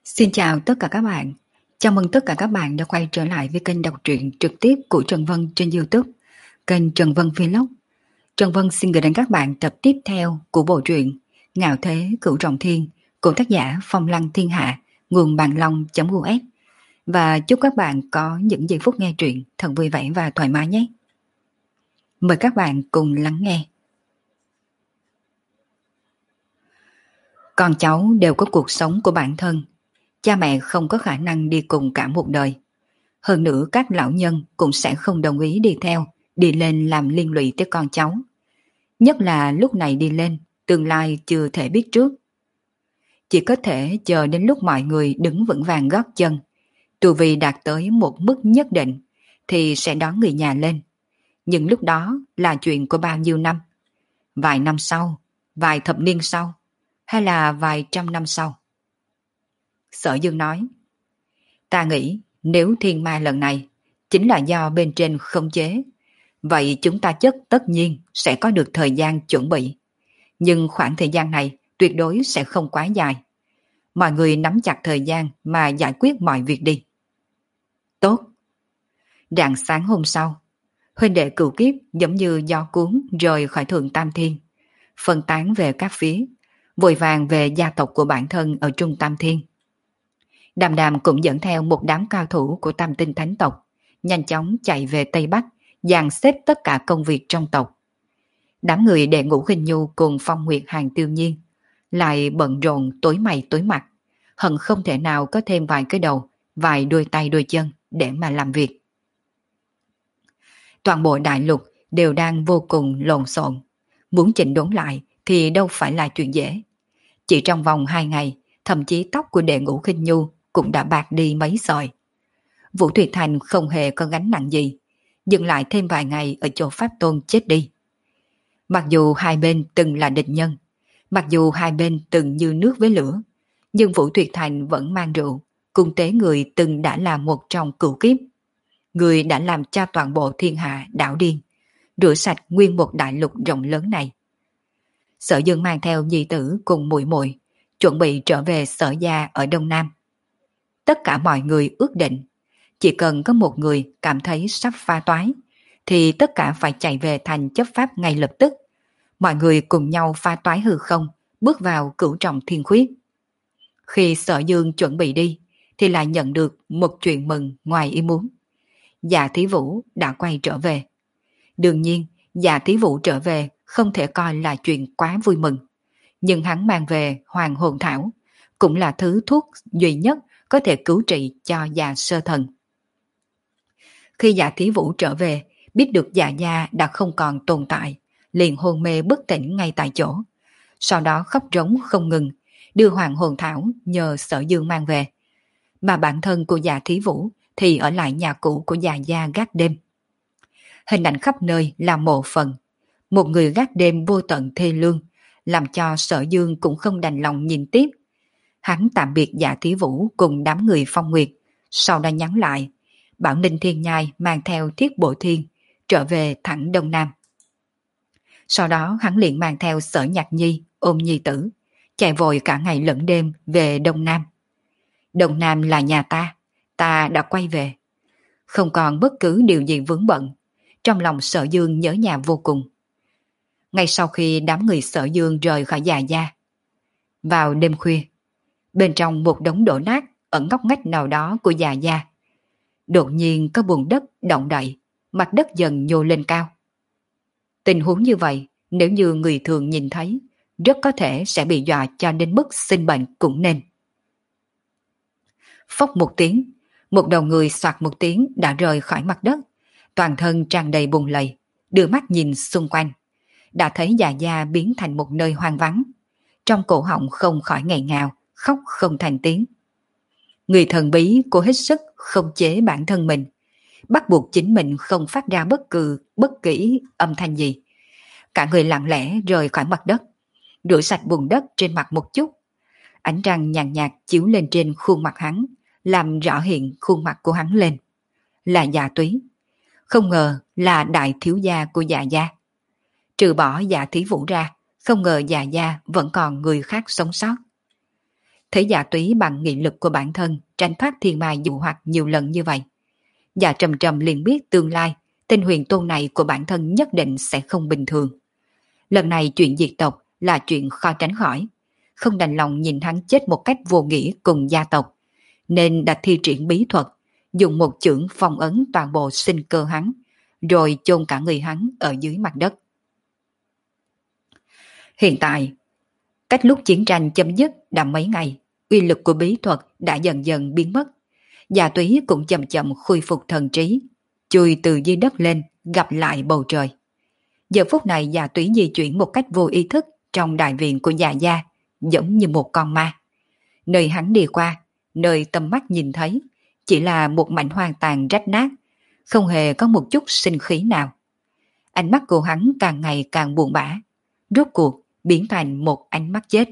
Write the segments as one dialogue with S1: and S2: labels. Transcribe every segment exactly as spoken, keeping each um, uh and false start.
S1: Xin chào tất cả các bạn. Chào mừng tất cả các bạn đã quay trở lại với kênh đọc truyện trực tiếp của Trần Vân trên YouTube, kênh Trần Vân Vlog. Trần Vân xin gửi đến các bạn tập tiếp theo của bộ truyện Ngạo Thế Cửu Trọng Thiên của tác giả Phong Lăng Thiên Hạ, nguồn bàn long.us. Và chúc các bạn có những giây phút nghe truyện thật vui vẻ và thoải mái nhé. Mời các bạn cùng lắng nghe. Con cháu đều có cuộc sống của bản thân. Cha mẹ không có khả năng đi cùng cả một đời. Hơn nữa các lão nhân cũng sẽ không đồng ý đi theo, đi lên làm liên lụy tới con cháu. Nhất là lúc này đi lên, tương lai chưa thể biết trước. Chỉ có thể chờ đến lúc mọi người đứng vững vàng gót chân, tu vi đạt tới một mức nhất định, thì sẽ đón người nhà lên. Nhưng lúc đó là chuyện của bao nhiêu năm? Vài năm sau, vài thập niên sau, hay là vài trăm năm sau? Sở Dương nói, ta nghĩ nếu thiên ma lần này chính là do bên trên khống chế, vậy chúng ta chất tất nhiên sẽ có được thời gian chuẩn bị. Nhưng khoảng thời gian này tuyệt đối sẽ không quá dài. Mọi người nắm chặt thời gian mà giải quyết mọi việc đi. Tốt. Rạng sáng hôm sau, huynh đệ cửu kiếp giống như gió cuốn rời khỏi thượng tam thiên, phân tán về các phía, vội vàng về gia tộc của bản thân ở trung tam thiên. Đàm Đàm cũng dẫn theo một đám cao thủ của tam tinh thánh tộc, nhanh chóng chạy về Tây Bắc, dàn xếp tất cả công việc trong tộc. Đám người đệ ngũ Khinh Nhu cùng Phong Nguyệt Hàng Tiêu Nhiên lại bận rộn tối mày tối mặt, hận không thể nào có thêm vài cái đầu, vài đôi tay đôi chân để mà làm việc. Toàn bộ đại lục đều đang vô cùng lộn xộn, muốn chỉnh đốn lại thì đâu phải là chuyện dễ. Chỉ trong vòng hai ngày, thậm chí tóc của đệ ngũ Khinh Nhu cũng đã bạc đi mấy sợi. Vũ Thủy Thành không hề có gánh nặng gì, dừng lại thêm vài ngày ở chỗ Pháp Tôn chết đi. Mặc dù hai bên từng là địch nhân, mặc dù hai bên từng như nước với lửa, nhưng Vũ Thủy Thành vẫn mang rượu, cung tế người từng đã là một trong cửu kiếp. Người đã làm cho toàn bộ thiên hạ đảo điên, rửa sạch nguyên một đại lục rộng lớn này. Sở Dương mang theo nhi tử cùng muội muội chuẩn bị trở về Sở gia ở Đông Nam. Tất cả mọi người ước định, chỉ cần có một người cảm thấy sắp pha toái, thì tất cả phải chạy về thành chấp pháp ngay lập tức. Mọi người cùng nhau pha toái hư không, bước vào cửu trọng thiên khuyết. Khi Sở Dương chuẩn bị đi, thì lại nhận được một chuyện mừng ngoài ý muốn. Dạ Thí Vũ đã quay trở về. Đương nhiên, Dạ Thí Vũ trở về không thể coi là chuyện quá vui mừng. Nhưng hắn mang về Hoàng Hồn Thảo, cũng là thứ thuốc duy nhất có thể cứu trị cho Dạ Sơ Thần. Khi Dạ Thí Vũ trở về, biết được Dạ gia đã không còn tồn tại, liền hôn mê bất tỉnh ngay tại chỗ. Sau đó khóc rống không ngừng, đưa Hoàng Hồn Thảo nhờ Sở Dương mang về. Mà bản thân của Dạ Thí Vũ thì ở lại nhà cũ của Dạ gia gác đêm. Hình ảnh khắp nơi là mộ phần. Một người gác đêm vô tận thê lương, làm cho Sở Dương cũng không đành lòng nhìn tiếp. Hắn tạm biệt Dạ Thí Vũ cùng đám người Phong Nguyệt, sau đó nhắn lại, bảo Ninh Thiên Nhai mang theo Thiết Bộ Thiên, trở về thẳng Đông Nam. Sau đó hắn liền mang theo Sở Nhạc Nhi, ôm nhi tử, chạy vội cả ngày lẫn đêm về Đông Nam. Đông Nam là nhà ta, ta đã quay về. Không còn bất cứ điều gì vướng bận, trong lòng Sở Dương nhớ nhà vô cùng. Ngay sau khi đám người Sở Dương rời khỏi Dạ gia, vào đêm khuya, bên trong một đống đổ nát ở ngóc ngách nào đó của Dạ gia, đột nhiên có bùn đất động đậy, mặt đất dần nhô lên cao. Tình huống như vậy, nếu như người thường nhìn thấy, rất có thể sẽ bị dọa cho đến mức sinh bệnh cũng nên. Phốc một tiếng, một đầu người xoạt một tiếng đã rời khỏi mặt đất, toàn thân tràn đầy bùn lầy, đưa mắt nhìn xung quanh, đã thấy Dạ gia biến thành một nơi hoang vắng. Trong cổ họng không khỏi nghẹn ngào, khóc không thành tiếng. Người thần bí cố hết sức khống chế bản thân mình, bắt buộc chính mình không phát ra bất cứ bất kỳ âm thanh gì. Cả người lặng lẽ rời khỏi mặt đất, rửa sạch bùn đất trên mặt một chút. Ánh trăng nhàn nhạt chiếu lên trên khuôn mặt hắn, làm rõ hiện khuôn mặt của hắn lên. Là Dạ Túy. Không ngờ là đại thiếu gia của Dạ gia. Trừ bỏ Dạ Thí Vũ ra, không ngờ Dạ gia vẫn còn người khác sống sót. Thế Dạ Túy bằng nghị lực của bản thân tránh thoát thiên ma dụ hoặc nhiều lần như vậy. Dạ Trầm Trầm liền biết tương lai tên huyền tôn này của bản thân nhất định sẽ không bình thường. Lần này chuyện diệt tộc là chuyện khó tránh khỏi, không đành lòng nhìn hắn chết một cách vô nghĩa cùng gia tộc, nên đã thi triển bí thuật, dùng một chưởng phong ấn toàn bộ sinh cơ hắn, rồi chôn cả người hắn ở dưới mặt đất. Hiện tại, cách lúc chiến tranh chấm dứt đã mấy ngày, uy lực của bí thuật đã dần dần biến mất. Dạ Túy cũng chậm chậm khôi phục thần trí, chui từ dưới đất lên, gặp lại bầu trời. Giờ phút này Dạ Túy di chuyển một cách vô ý thức trong đại viện của Dạ gia, giống như một con ma. Nơi hắn đi qua, nơi tầm mắt nhìn thấy, chỉ là một mảnh hoang tàn rách nát, không hề có một chút sinh khí nào. Ánh mắt của hắn càng ngày càng buồn bã, rốt cuộc biến thành một ánh mắt chết.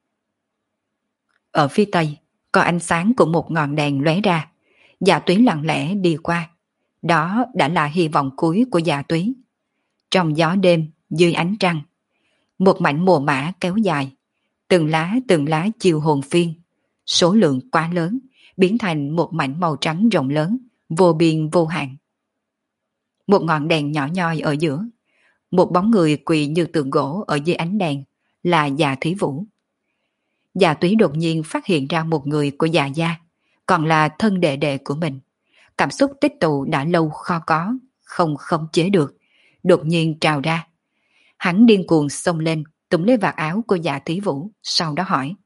S1: Ở phía tây, có ánh sáng của một ngọn đèn lóe ra. Dạ Túy lặng lẽ đi qua. Đó đã là hy vọng cuối của Dạ Túy. Trong gió đêm, dưới ánh trăng, một mảnh mùa mã kéo dài, từng lá từng lá chiều hồn phiên, số lượng quá lớn, biến thành một mảnh màu trắng rộng lớn, vô biên vô hạn. Một ngọn đèn nhỏ nhoi ở giữa, một bóng người quỳ như tượng gỗ ở dưới ánh đèn, là Dạ Thí Vũ. Dạ Túy đột nhiên phát hiện ra một người của Dạ gia, còn là thân đệ đệ của mình. Cảm xúc tích tụ đã lâu khó có, không khống chế được, đột nhiên trào ra. Hắn điên cuồng xông lên, túm lấy vạt áo của Dạ Thí Vũ, sau đó hỏi: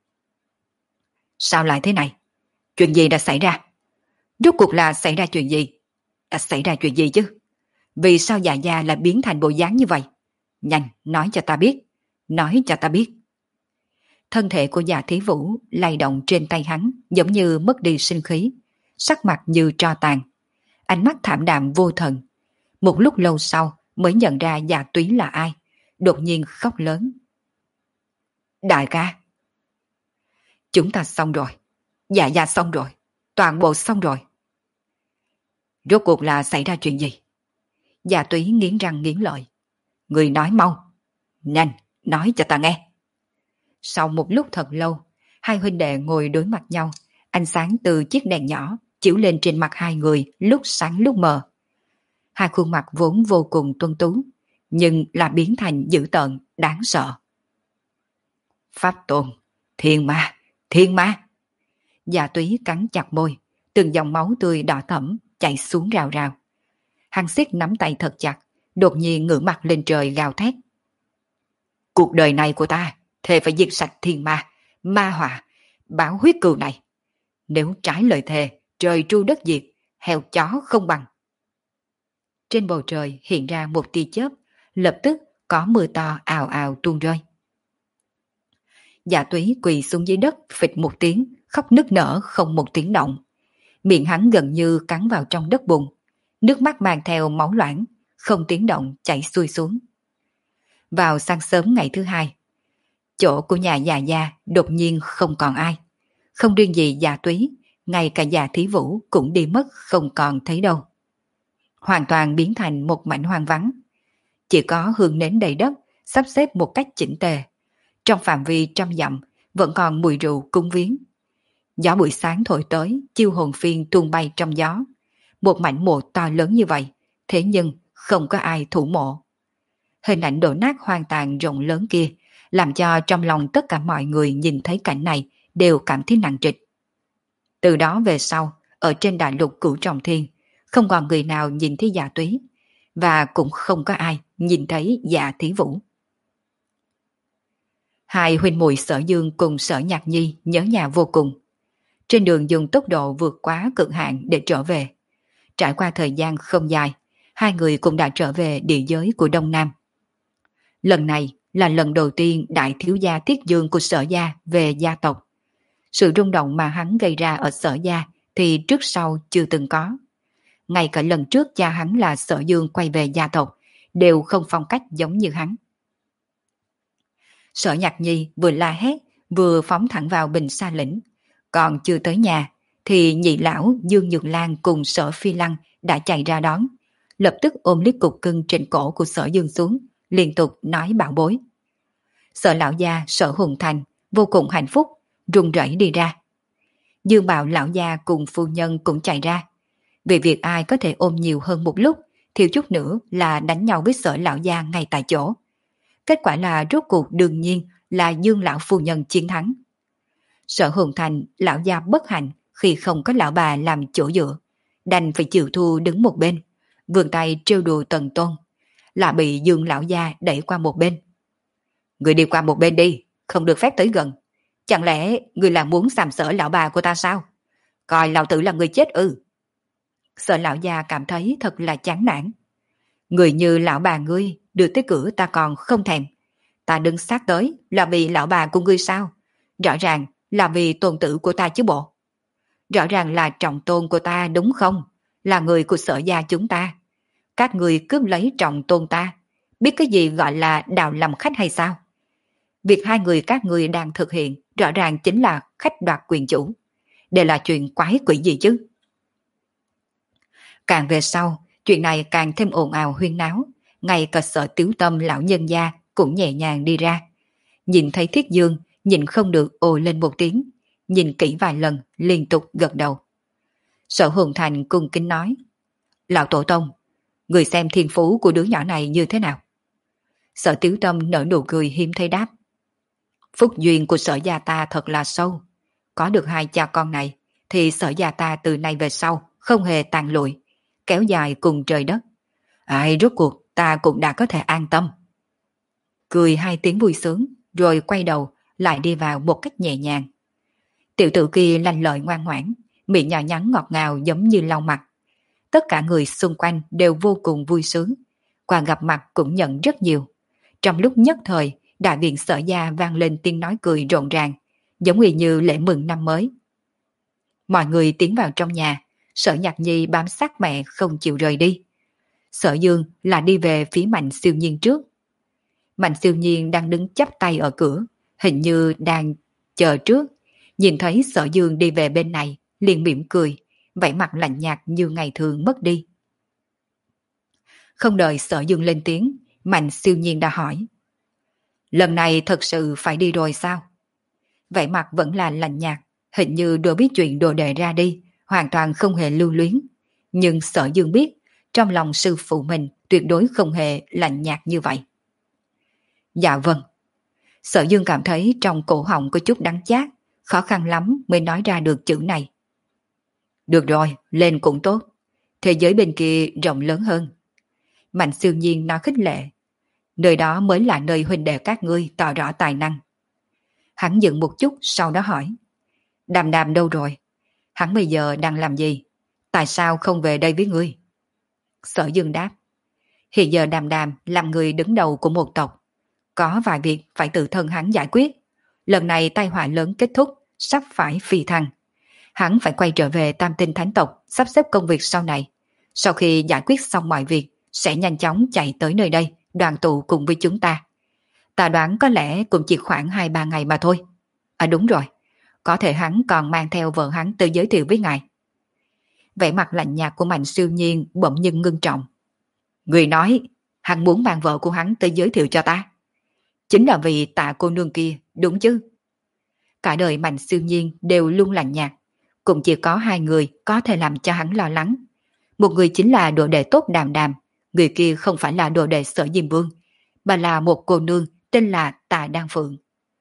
S1: Sao lại thế này? Chuyện gì đã xảy ra? Rốt cuộc là xảy ra chuyện gì? Đã xảy ra chuyện gì chứ? Vì sao Dạ gia lại biến thành bộ dáng như vậy? Nhanh, nói cho ta biết, nói cho ta biết. Thân thể của Dạ Thí Vũ lay động trên tay hắn, giống như mất đi sinh khí, sắc mặt như tro tàn, ánh mắt thảm đạm vô thần. Một lúc lâu sau mới nhận ra Dạ Túy là ai, đột nhiên khóc lớn: Đại ca, chúng ta xong rồi, Dạ gia xong rồi, toàn bộ xong rồi. Rốt cuộc là xảy ra chuyện gì? Dạ Túy nghiến răng nghiến lợi: Người nói mau, nhanh, nói cho ta nghe. Sau một lúc thật lâu, hai huynh đệ ngồi đối mặt nhau, ánh sáng từ chiếc đèn nhỏ chiếu lên trên mặt hai người, lúc sáng lúc mờ. Hai khuôn mặt vốn vô cùng tuấn tú, nhưng là biến thành dữ tợn, đáng sợ. Pháp Tôn, thiên ma, thiên ma. Dạ Túy cắn chặt môi, từng dòng máu tươi đỏ thẫm chảy xuống rào rào. Hắn siết nắm tay thật chặt, đột nhiên ngửa mặt lên trời gào thét: Cuộc đời này của ta thề phải diệt sạch thiên ma, ma họa, báo huyết cừu này. Nếu trái lời thề, trời tru đất diệt, heo chó không bằng. Trên bầu trời hiện ra một tia chớp, lập tức có mưa to ào ào tuôn rơi. Dạ Túy quỳ xuống dưới đất, phịch một tiếng, khóc nức nở không một tiếng động. Miệng hắn gần như cắn vào trong đất bùn, nước mắt mang theo máu loãng, không tiếng động chảy xuôi xuống. Vào sáng sớm ngày thứ hai, chỗ của nhà Dạ gia đột nhiên không còn ai. Không riêng gì Dạ Túy, ngay cả Dạ Thí Vũ cũng đi mất không còn thấy đâu. Hoàn toàn biến thành một mảnh hoang vắng. Chỉ có hương nến đầy đất, sắp xếp một cách chỉnh tề. Trong phạm vi trăm dặm vẫn còn mùi rượu cúng viếng. Gió buổi sáng thổi tới, chiêu hồn phiên tuôn bay trong gió. Một mảnh mộ to lớn như vậy, thế nhưng không có ai thủ mộ. Hình ảnh đổ nát hoang tàn rộng lớn kia làm cho trong lòng tất cả mọi người nhìn thấy cảnh này đều cảm thấy nặng trịch. Từ đó về sau, ở trên đại lục Cửu Trọng Thiên, không còn người nào nhìn thấy Dạ Túy, và cũng không có ai nhìn thấy Dạ Thí Vũ. Hai huynh muội Sở Dương cùng Sở Nhạc Nhi nhớ nhà vô cùng. Trên đường dùng tốc độ vượt quá cực hạn để trở về. Trải qua thời gian không dài, hai người cũng đã trở về địa giới của Đông Nam. Lần này là lần đầu tiên đại thiếu gia Thiết Dương của Sở gia về gia tộc. Sự rung động mà hắn gây ra ở Sở gia thì trước sau chưa từng có. Ngay cả lần trước cha hắn là Sở Dương quay về gia tộc đều không phong cách giống như hắn. Sở Nhạc Nhi vừa la hét vừa phóng thẳng vào Bình Sa Lĩnh. Còn chưa tới nhà thì nhị lão Dương Nhược Lan cùng Sở Phi Lăng đã chạy ra đón, lập tức ôm lấy cục cưng trên cổ của Sở Dương xuống, liên tục nói bảo bối. Sở lão gia Sở Hùng Thành vô cùng hạnh phúc, run rẩy đi ra. Dương Bạo lão gia cùng phu nhân cũng chạy ra. Vì việc ai có thể ôm nhiều hơn một lúc, thiếu chút nữa là đánh nhau với Sở lão gia ngay tại chỗ. Kết quả là rốt cuộc đương nhiên là Dương lão phu nhân chiến thắng. Sở Hồn Thành lão gia bất hạnh khi không có lão bà làm chỗ dựa, đành phải chịu thua đứng một bên, vươn tay trêu đùa Tần Tôn, là bị Dương lão gia đẩy qua một bên. Người đi qua một bên đi, không được phép tới gần. Chẳng lẽ người là muốn sàm sỡ lão bà của ta sao? Coi lão tử là người chết ư? Sở lão gia cảm thấy thật là chán nản. Người như lão bà ngươi đưa tới cửa ta còn không thèm. Ta đứng sát tới là vì lão bà của ngươi sao? Rõ ràng là vì tôn tử của ta chứ bộ. Rõ ràng là trọng tôn của ta đúng không? Là người của Sở gia chúng ta. Các người cướp lấy trọng tôn ta, biết cái gì gọi là đào làm khách hay sao? Việc hai người các người đang thực hiện rõ ràng chính là khách đoạt quyền chủ. Đây là chuyện quái quỷ gì chứ? Càng về sau, chuyện này càng thêm ồn ào huyên náo. Ngay cả Sở Tiếu Tâm lão nhân gia cũng nhẹ nhàng đi ra. Nhìn thấy Thiết Dương, nhìn không được ồ lên một tiếng. Nhìn kỹ vài lần, liên tục gật đầu. Sở Hồn Thành cung kính nói: Lão Tổ Tông, người xem thiên phú của đứa nhỏ này như thế nào? Sở Tiếu Tâm nở nụ cười hiếm thấy đáp: Phúc duyên của Sở gia ta thật là sâu. Có được hai cha con này, thì Sở gia ta từ nay về sau không hề tàn lụi, kéo dài cùng trời đất. Ai rốt cuộc ta cũng đã có thể an tâm. Cười hai tiếng vui sướng, rồi quay đầu lại đi vào một cách nhẹ nhàng. Tiểu tử kia lanh lợi ngoan ngoãn, miệng nhỏ nhắn ngọt ngào giống như lau mặt. Tất cả người xung quanh đều vô cùng vui sướng. Qua gặp mặt cũng nhận rất nhiều. Trong lúc nhất thời, đại viện Sở gia vang lên tiếng nói cười rộn ràng, giống như lễ mừng năm mới. Mọi người tiến vào trong nhà, Sở Nhạc Nhi bám sát mẹ không chịu rời đi. Sở Dương là đi về phía Mạnh Siêu Nhiên trước. Mạnh Siêu Nhiên đang đứng chắp tay ở cửa, hình như đang chờ trước. Nhìn thấy Sở Dương đi về bên này, liền mỉm cười, vẻ mặt lạnh nhạt như ngày thường mất đi. Không đợi Sở Dương lên tiếng, Mạnh Siêu Nhiên đã hỏi: Lần này thật sự phải đi rồi sao? Vẻ mặt vẫn là lạnh nhạt, hình như đồ biết chuyện đồ đệ ra đi, hoàn toàn không hề lưu luyến. Nhưng Sở Dương biết, trong lòng sư phụ mình tuyệt đối không hề lạnh nhạt như vậy. Dạ vâng. Sở Dương cảm thấy trong cổ họng có chút đắng chát, khó khăn lắm mới nói ra được chữ này. Được rồi, lên cũng tốt. Thế giới bên kia rộng lớn hơn. Mạnh Siêu Nhiên nói khích lệ. Nơi đó mới là nơi huynh đệ các ngươi tỏ rõ tài năng. Hắn dừng một chút sau đó hỏi: Đàm Đàm đâu rồi? Hắn bây giờ đang làm gì? Tại sao không về đây với ngươi? Sở Dương đáp: Hiện giờ Đàm Đàm làm người đứng đầu của một tộc. Có vài việc phải tự thân hắn giải quyết. Lần này tai họa lớn kết thúc, sắp phải phi thăng. Hắn phải quay trở về Tam Tinh Thánh tộc sắp xếp công việc sau này. Sau khi giải quyết xong mọi việc, sẽ nhanh chóng chạy tới nơi đây, đoàn tụ cùng với chúng ta. Ta đoán có lẽ cũng chỉ khoảng hai ba ngày mà thôi. À đúng rồi, có thể hắn còn mang theo vợ hắn tới giới thiệu với ngài. Vẻ mặt lạnh nhạt của Mạnh Siêu Nhiên bỗng nhưng ngưng trọng. Người nói, hắn muốn mang vợ của hắn tới giới thiệu cho ta. Chính là vì Tạ cô nương kia, đúng chứ? Cả đời Mạnh Siêu Nhiên đều luôn lạnh nhạt, cũng chỉ có hai người có thể làm cho hắn lo lắng. Một người chính là đồ đệ tốt Đàm Đàm, người kia không phải là đồ đệ Sở Diêm Vương, mà là một cô nương tên là Tạ Đan Phượng.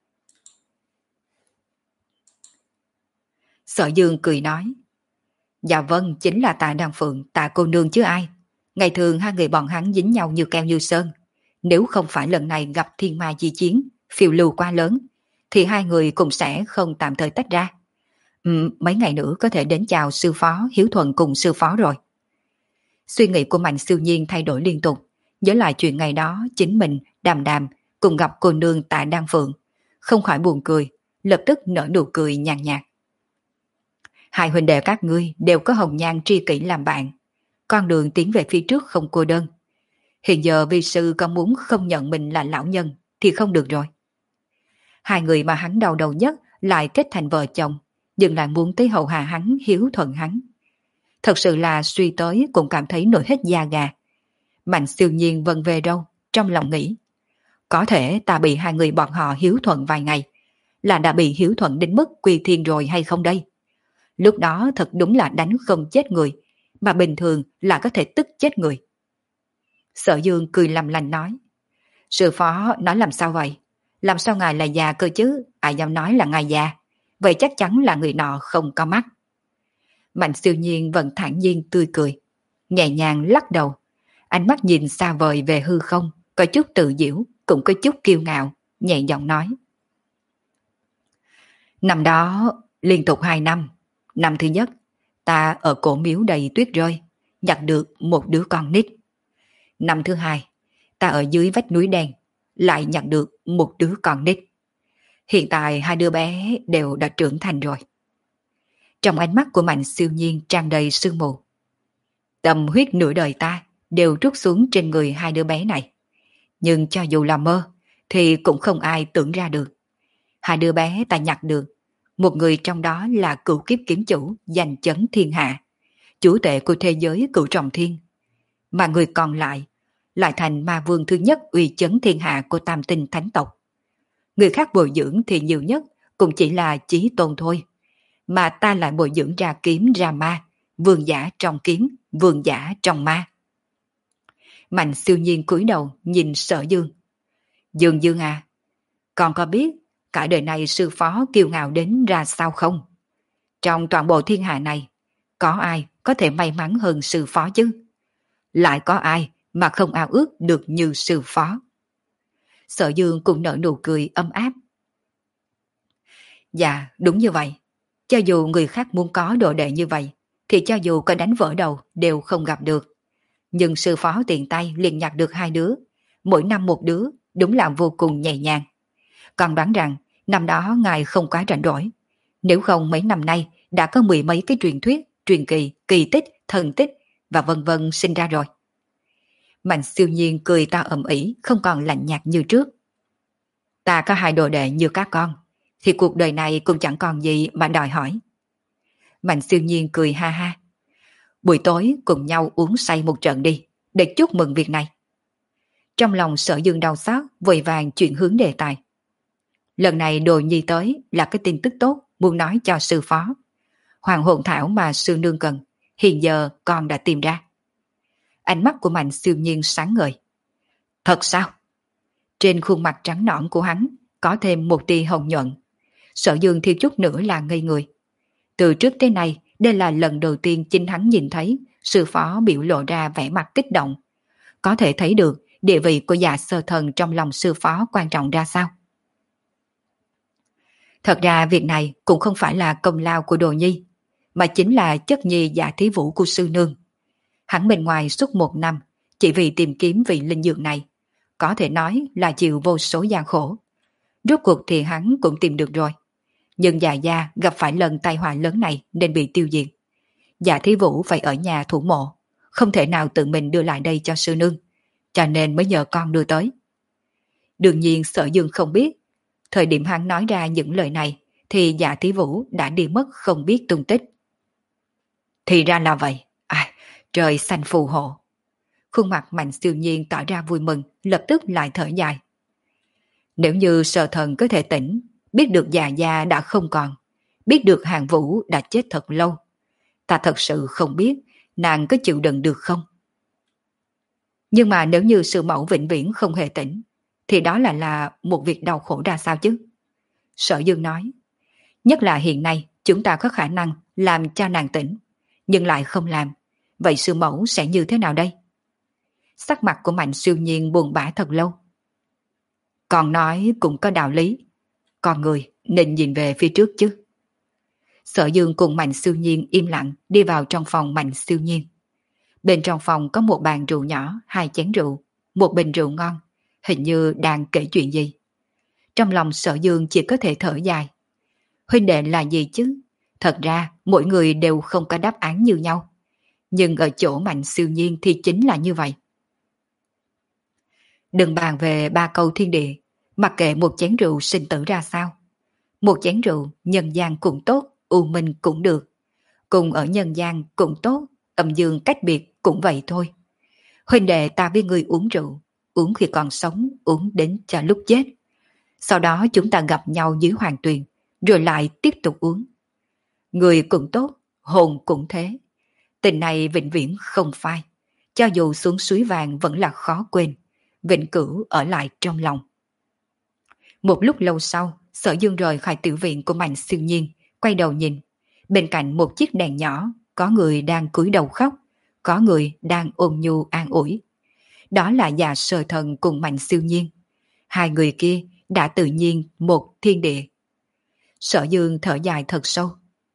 S1: Sở Dương cười nói: Dạ vâng, chính là Tạ Đan Phượng, Tạ cô nương chứ ai. Ngày thường hai người bọn hắn dính nhau như keo như sơn. Nếu không phải lần này gặp thiên ma di chiến, phiêu lưu quá lớn, thì hai người cũng sẽ không tạm thời tách ra. Ừ, mấy ngày nữa có thể đến chào sư phó, hiếu thuận cùng sư phó rồi. Suy nghĩ của Mạnh Siêu Nhiên thay đổi liên tục, nhớ lại chuyện ngày đó chính mình, Đàm Đàm, cùng gặp cô nương Tạ Đan Phượng, không khỏi buồn cười, lập tức nở nụ cười nhàn nhạt. Hai huynh đệ các ngươi đều có hồng nhan tri kỷ làm bạn, con đường tiến về phía trước không cô đơn. Hiện giờ vi sư có muốn không nhận mình là lão nhân thì không được rồi. Hai người mà hắn đau đầu nhất lại kết thành vợ chồng, nhưng lại muốn tới hầu hạ hắn, hiếu thuận hắn. Thật sự là suy tới cũng cảm thấy nổi hết da gà. Mạnh Siêu Nhiên vần về đâu, trong lòng nghĩ: có thể ta bị hai người bọn họ hiếu thuận vài ngày, là đã bị hiếu thuận đến mức quy thiên rồi hay không đây? Lúc đó thật đúng là đánh không chết người, mà bình thường là có thể tức chết người. Sở Dương cười làm lành nói, sư phó nói làm sao vậy? Làm sao ngài là già cơ chứ? Ai dám nói là ngài già? Vậy chắc chắn là người nọ không có mắt. Mạnh Siêu Nhiên vẫn thản nhiên tươi cười, nhẹ nhàng lắc đầu, ánh mắt nhìn xa vời về hư không, có chút tự giễu, cũng có chút kiêu ngạo, nhẹ giọng nói. Năm đó, liên tục hai năm, năm thứ nhất, ta ở cổ miếu đầy tuyết rơi, nhặt được một đứa con nít. Năm thứ hai, ta ở dưới vách núi đen, lại nhặt được một đứa con nít. Hiện tại hai đứa bé đều đã trưởng thành rồi. Trong ánh mắt của Mạnh Siêu Nhiên tràn đầy sương mù. Tâm huyết nửa đời ta đều trút xuống trên người hai đứa bé này. Nhưng cho dù là mơ, thì cũng không ai tưởng ra được. Hai đứa bé ta nhặt được, một người trong đó là cửu kiếp kiếm chủ giành chấn thiên hạ, chủ tể của thế giới cửu trọng thiên. Mà người còn lại lại thành ma vương thứ nhất uy chấn thiên hạ của tam tinh thánh tộc. Người khác bồi dưỡng thì nhiều nhất cũng chỉ là chí tôn thôi, mà ta lại bồi dưỡng ra kiếm ra ma, vương giả trong kiếm, vương giả trong ma. Mạnh Siêu Nhiên cúi đầu nhìn Sở Dương. Dương Dương à, con có biết cả đời này sư phó kiêu ngạo đến ra sao không? Trong toàn bộ thiên hạ này, có ai có thể may mắn hơn sư phó chứ? Lại có ai mà không ao ước được như sư phó? Sở Dương cũng nở nụ cười ấm áp. Dạ, đúng như vậy. Cho dù người khác muốn có đồ đệ như vậy, thì cho dù có đánh vỡ đầu đều không gặp được. Nhưng sư phó tiện tay liền nhặt được hai đứa, mỗi năm một đứa, đúng là vô cùng nhẹ nhàng. Còn đoán rằng năm đó ngài không quá rảnh rỗi. Nếu không mấy năm nay đã có mười mấy cái truyền thuyết, truyền kỳ, kỳ tích, thần tích và vân vân sinh ra rồi. Mạnh Siêu Nhiên cười to ầm ĩ, không còn lạnh nhạt như trước. Ta có hai đồ đệ như các con, thì cuộc đời này cũng chẳng còn gì mà đòi hỏi. Mạnh Siêu Nhiên cười ha ha. Buổi tối cùng nhau uống say một trận đi, để chúc mừng việc này. Trong lòng Sở Dương đau xót, vội vàng chuyển hướng đề tài. Lần này Đồ Nhi tới là cái tin tức tốt muốn nói cho sư phó. Hoàng hồn thảo mà sư nương cần, hiện giờ con đã tìm ra. Ánh mắt của Mạnh Siêu Nhiên sáng ngời. Thật sao? Trên khuôn mặt trắng nõn của hắn có thêm một tia hồng nhuận. Sở Dương thiếu chút nữa là ngây người. Từ trước tới nay, đây là lần đầu tiên chính hắn nhìn thấy sư phó biểu lộ ra vẻ mặt kích động. Có thể thấy được địa vị của Dạ Sơ Thần trong lòng sư phó quan trọng ra sao. Thật ra việc này cũng không phải là công lao của Đồ Nhi, mà chính là chất nhi Dạ Thí Vũ của sư nương. Hắn bên ngoài suốt một năm chỉ vì tìm kiếm vị linh dược này, có thể nói là chịu vô số gian khổ. Rốt cuộc thì hắn cũng tìm được rồi. Nhưng Dạ gia gặp phải lần tai họa lớn này nên bị tiêu diệt. Dạ Thí Vũ phải ở nhà thủ mộ, không thể nào tự mình đưa lại đây cho sư nương, cho nên mới nhờ con đưa tới. Đương nhiên Sở Dương không biết, thời điểm hắn nói ra những lời này thì Dạ Thí Vũ đã đi mất không biết tung tích. Thì ra là vậy, à, trời xanh phù hộ. Khuôn mặt Mạnh Siêu Nhiên tỏ ra vui mừng, lập tức lại thở dài. Nếu như Sở Thần có thể tỉnh, biết được Dạ gia đã không còn, biết được Hàng Vũ đã chết thật lâu, ta thật sự không biết nàng có chịu đựng được không. Nhưng mà nếu như sư mẫu vĩnh viễn không hề tỉnh, thì đó là là một việc đau khổ ra sao chứ? Sở Dương nói, nhất là hiện nay chúng ta có khả năng làm cho nàng tỉnh, nhưng lại không làm, vậy sư mẫu sẽ như thế nào đây? Sắc mặt của Mạnh Siêu Nhiên buồn bã thật lâu. Còn nói cũng có đạo lý, con người nên nhìn về phía trước chứ. Sở Dương cùng Mạnh Siêu Nhiên im lặng đi vào trong phòng Mạnh Siêu Nhiên. Bên trong phòng có một bàn rượu nhỏ, hai chén rượu, một bình rượu ngon, hình như đang kể chuyện gì. Trong lòng Sở Dương chỉ có thể thở dài. Huynh đệ là gì chứ? Thật ra mỗi người đều không có đáp án như nhau. Nhưng ở chỗ Mạnh Siêu Nhiên thì chính là như vậy. Đừng bàn về ba câu thiên địa, mặc kệ một chén rượu sinh tử ra sao. Một chén rượu nhân gian cũng tốt, u minh cũng được. Cùng ở nhân gian cũng tốt, âm dương cách biệt cũng vậy thôi. Huynh đệ ta với người uống rượu, uống khi còn sống, uống đến cho lúc chết. Sau đó chúng ta gặp nhau dưới hoàng tuyền, rồi lại tiếp tục uống. Người cũng tốt, hồn cũng thế. Tình này vĩnh viễn không phai. Cho dù xuống suối vàng vẫn là khó quên, vĩnh cửu ở lại trong lòng. Một lúc lâu sau, Sở Dương rời khỏi tiểu viện của Mạnh Siêu Nhiên, quay đầu nhìn. Bên cạnh một chiếc đèn nhỏ, có người đang cúi đầu khóc, có người đang ôm nhu an ủi. Đó là già Sơ Thần cùng Mạnh Siêu Nhiên. Hai người kia đã tự nhiên một thiên địa. Sở Dương thở dài thật sâu.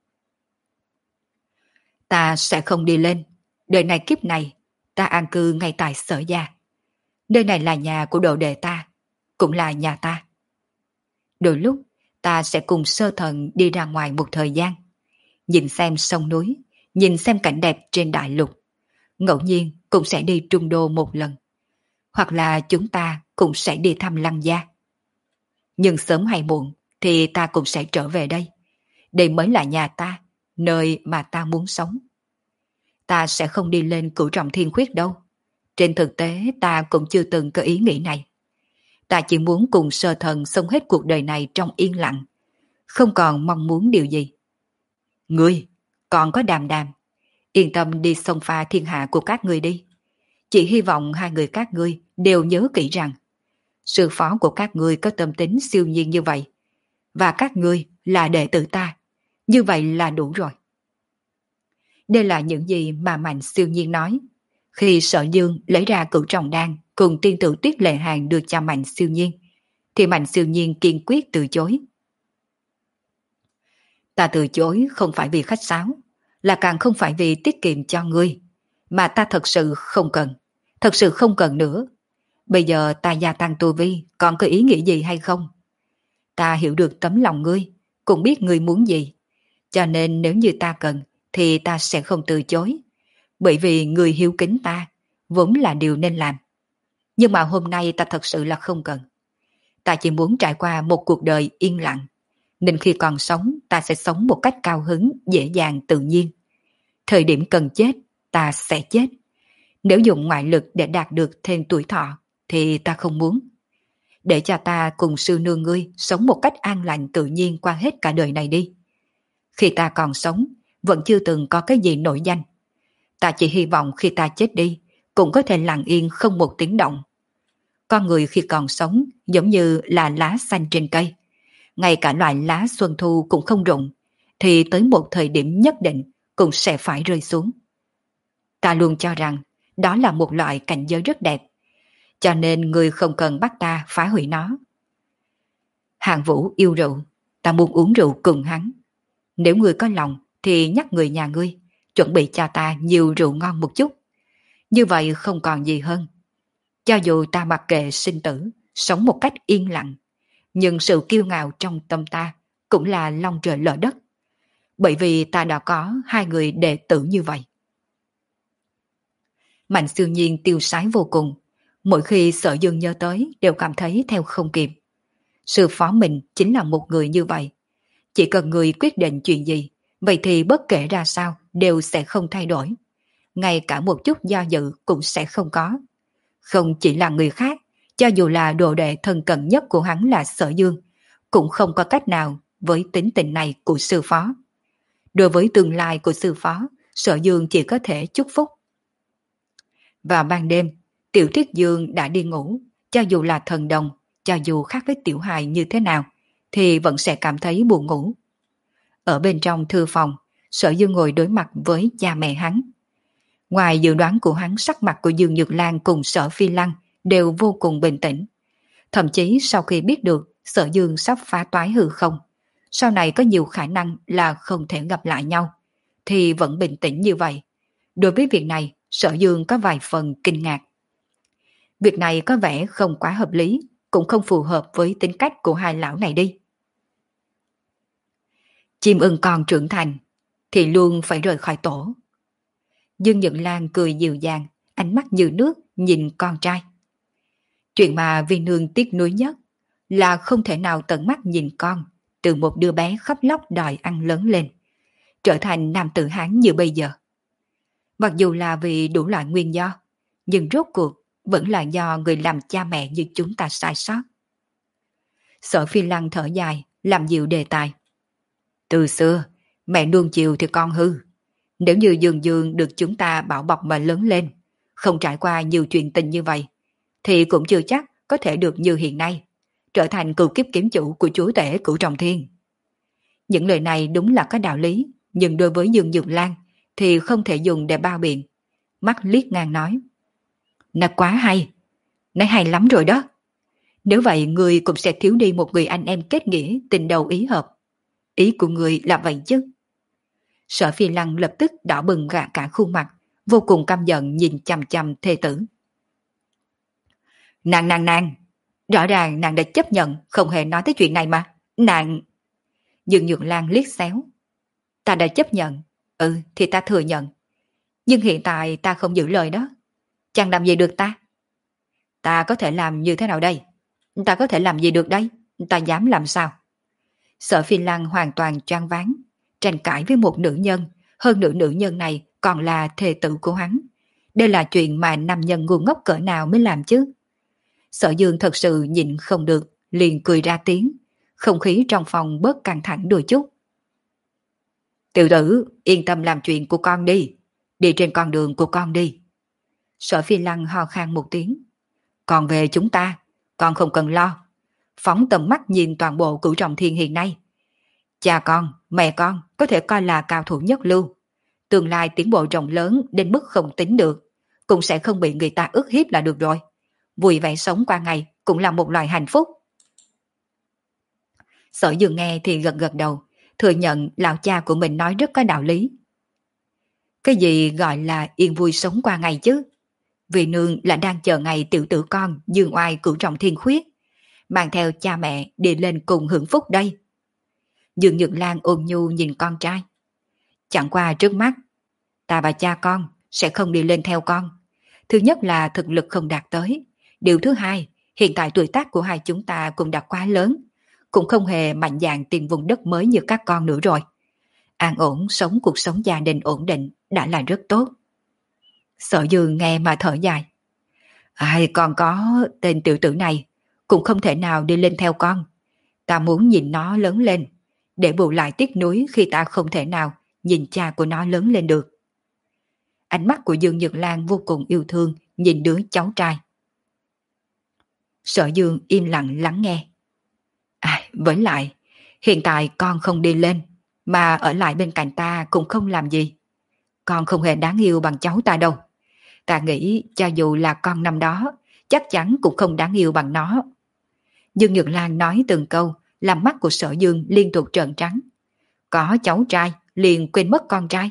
S1: Ta sẽ không đi lên. Đời này kiếp này, ta an cư ngay tại Sở gia. Nơi này là nhà của đồ đệ ta, cũng là nhà ta. Đôi lúc, ta sẽ cùng Sơ Thần đi ra ngoài một thời gian, nhìn xem sông núi, nhìn xem cảnh đẹp trên đại lục. Ngẫu nhiên cũng sẽ đi Trung Đô một lần. Hoặc là chúng ta cũng sẽ đi thăm Lăng gia. Nhưng sớm hay muộn thì ta cũng sẽ trở về đây. Đây mới là nhà ta, nơi mà ta muốn sống. Ta sẽ không đi lên Cửu Trọng Thiên Khuyết đâu. Trên thực tế ta cũng chưa từng có ý nghĩ này. Ta chỉ muốn cùng Sơ Thần sống hết cuộc đời này trong yên lặng, không còn mong muốn điều gì. Ngươi, còn có Đàm Đàm, yên tâm đi xông pha thiên hạ của các ngươi đi. Chỉ hy vọng hai người các ngươi đều nhớ kỹ rằng sư phó của các ngươi có tâm tính siêu nhiên như vậy, và các ngươi là đệ tử ta, như vậy là đủ rồi. Đây là những gì mà Mạnh Siêu Nhiên nói. Khi Sở Dương lấy ra Cửu Trọng Đan cùng tiên tử Tuyết Lệ Hàn đưa cho Mạnh Siêu Nhiên, thì Mạnh Siêu Nhiên kiên quyết từ chối. Ta từ chối không phải vì khách sáo, là càng không phải vì tiết kiệm cho ngươi, mà ta thật sự không cần, thật sự không cần nữa. Bây giờ ta gia tăng tu vi, còn có ý nghĩ gì hay không? Ta hiểu được tấm lòng ngươi, cũng biết ngươi muốn gì, cho nên nếu như ta cần, thì ta sẽ không từ chối, bởi vì người hiếu kính ta, vốn là điều nên làm. Nhưng mà hôm nay ta thật sự là không cần. Ta chỉ muốn trải qua một cuộc đời yên lặng, nên khi còn sống ta sẽ sống một cách cao hứng, dễ dàng, tự nhiên. Thời điểm cần chết, ta sẽ chết. Nếu dùng ngoại lực để đạt được thêm tuổi thọ, thì ta không muốn. Để cho ta cùng sư nương ngươi sống một cách an lành tự nhiên qua hết cả đời này đi. Khi ta còn sống, vẫn chưa từng có cái gì nổi danh. Ta chỉ hy vọng khi ta chết đi, cũng có thể lặng yên không một tiếng động. Con người khi còn sống giống như là lá xanh trên cây. Ngay cả loại lá xuân thu cũng không rụng, thì tới một thời điểm nhất định cũng sẽ phải rơi xuống. Ta luôn cho rằng đó là một loại cảnh giới rất đẹp, cho nên người không cần bắt ta phá hủy nó. Hạng Vũ yêu rượu, ta muốn uống rượu cùng hắn. Nếu người có lòng thì nhắc người nhà ngươi chuẩn bị cho ta nhiều rượu ngon một chút. Như vậy không còn gì hơn. Cho dù ta mặc kệ sinh tử, sống một cách yên lặng, nhưng sự kiêu ngạo trong tâm ta cũng là long trời lở đất. Bởi vì ta đã có hai người đệ tử như vậy. Mạnh Siêu Nhiên tiêu sái vô cùng. Mỗi khi Sở Dương nhớ tới đều cảm thấy theo không kịp. Sư phó mình chính là một người như vậy. Chỉ cần người quyết định chuyện gì, vậy thì bất kể ra sao đều sẽ không thay đổi. Ngay cả một chút do dự cũng sẽ không có. Không chỉ là người khác, cho dù là đồ đệ thân cận nhất của hắn là Sở Dương, cũng không có cách nào với tính tình này của sư phó. Đối với tương lai của sư phó, Sở Dương chỉ có thể chúc phúc. Vào ban đêm, Tiểu Thiết Dương đã đi ngủ, cho dù là thần đồng, cho dù khác với Tiểu Hài như thế nào, thì vẫn sẽ cảm thấy buồn ngủ. Ở bên trong thư phòng, Sở Dương ngồi đối mặt với cha mẹ hắn. Ngoài dự đoán của hắn, sắc mặt của Dương Nhược Lan cùng Sở Phi Lăng đều vô cùng bình tĩnh. Thậm chí sau khi biết được Sở Dương sắp phá toái hư không, sau này có nhiều khả năng là không thể gặp lại nhau, thì vẫn bình tĩnh như vậy. Đối với việc này, Sở Dương có vài phần kinh ngạc. Việc này có vẻ không quá hợp lý, cũng không phù hợp với tính cách của hai lão này đi. Chim ưng còn trưởng thành, thì luôn phải rời khỏi tổ. Dương Nhật Lan cười dịu dàng, ánh mắt như nước nhìn con trai. Chuyện mà Vi Nương tiếc nuối nhất là không thể nào tận mắt nhìn con từ một đứa bé khóc lóc đòi ăn lớn lên, trở thành nam tử Hán như bây giờ. Mặc dù là vì đủ loại nguyên do, nhưng rốt cuộc vẫn là do người làm cha mẹ như chúng ta sai sót. Sở Phi Lăng thở dài, làm dịu đề tài. Từ xưa, mẹ nuông chiều thì con hư. Nếu như Dương Dương được chúng ta bảo bọc mà lớn lên, không trải qua nhiều chuyện tình như vậy, thì cũng chưa chắc có thể được như hiện nay, trở thành cựu kiếp kiếm chủ của chúa tể Cửu Trọng Thiên. Những lời này đúng là có đạo lý, nhưng đối với Dương Dược Lan thì không thể dùng để bao biện. Mắt liếc ngang nói. Nó quá hay, nó hay lắm rồi đó. Nếu vậy người cũng sẽ thiếu đi một người anh em kết nghĩa tình đầu ý hợp. Ý của người là vậy chứ. Sở Phi Lăng lập tức đỏ bừng gạ cả khuôn mặt, vô cùng căm giận nhìn chằm chằm thê tử. Nàng nàng nàng, rõ ràng nàng đã chấp nhận không hề nói tới chuyện này mà. Nàng... Dương Nhược Lan liếc xéo. Ta đã chấp nhận, ừ thì ta thừa nhận. Nhưng hiện tại ta không giữ lời đó. Chẳng làm gì được ta. Ta có thể làm như thế nào đây? Ta có thể làm gì được đây? Ta dám làm sao? Sở Phi Lăng hoàn toàn choáng váng, tranh cãi với một nữ nhân, hơn nữa nữ nhân này còn là thê tử của hắn. Đây là chuyện mà nam nhân ngu ngốc cỡ nào mới làm chứ? Sở Dương thật sự nhịn không được, liền cười ra tiếng, không khí trong phòng bớt căng thẳng đôi chút. Tiểu tử, yên tâm làm chuyện của con đi, đi trên con đường của con đi. Sở Phi Lăng ho khan một tiếng. Còn về chúng ta, con không cần lo. Phóng tầm mắt nhìn toàn bộ Cửu Trọng Thiên hiện nay. Cha con, mẹ con có thể coi là cao thủ nhất lưu. Tương lai tiến bộ rộng lớn đến mức không tính được, cũng sẽ không bị người ta ức hiếp là được rồi. Vui vẻ sống qua ngày cũng là một loại hạnh phúc. Sở Dương nghe thì gật gật đầu, thừa nhận lão cha của mình nói rất có đạo lý. Cái gì gọi là yên vui sống qua ngày chứ? Vì nương là đang chờ ngày tiểu tử con Dương Oai Cửu Trọng Thiên khuyết, mang theo cha mẹ đi lên cùng hưởng phúc đây. Dương Nhược Lan ôn nhu nhìn con trai. Chẳng qua trước mắt, ta và cha con sẽ không đi lên theo con. Thứ nhất là thực lực không đạt tới. Điều thứ hai, hiện tại tuổi tác của hai chúng ta cũng đã quá lớn, cũng không hề mạnh dạn tìm vùng đất mới như các con nữa rồi. An ổn sống cuộc sống gia đình ổn định đã là rất tốt. Sở Dương nghe mà thở dài. Ai còn có tên tiểu tử này cũng không thể nào đi lên theo con. Ta muốn nhìn nó lớn lên, để bù lại tiếc nuối khi ta không thể nào nhìn cha của nó lớn lên được. Ánh mắt của Dương Nhược Lan vô cùng yêu thương nhìn đứa cháu trai. Sở Dương im lặng lắng nghe. À, với lại, hiện tại con không đi lên, mà ở lại bên cạnh ta cũng không làm gì. Con không hề đáng yêu bằng cháu ta đâu. Ta nghĩ cho dù là con năm đó, chắc chắn cũng không đáng yêu bằng nó. Dương Nhược Lan nói từng câu, làm mắt của Sở Dương liên tục trợn trắng. Có cháu trai, liền quên mất con trai.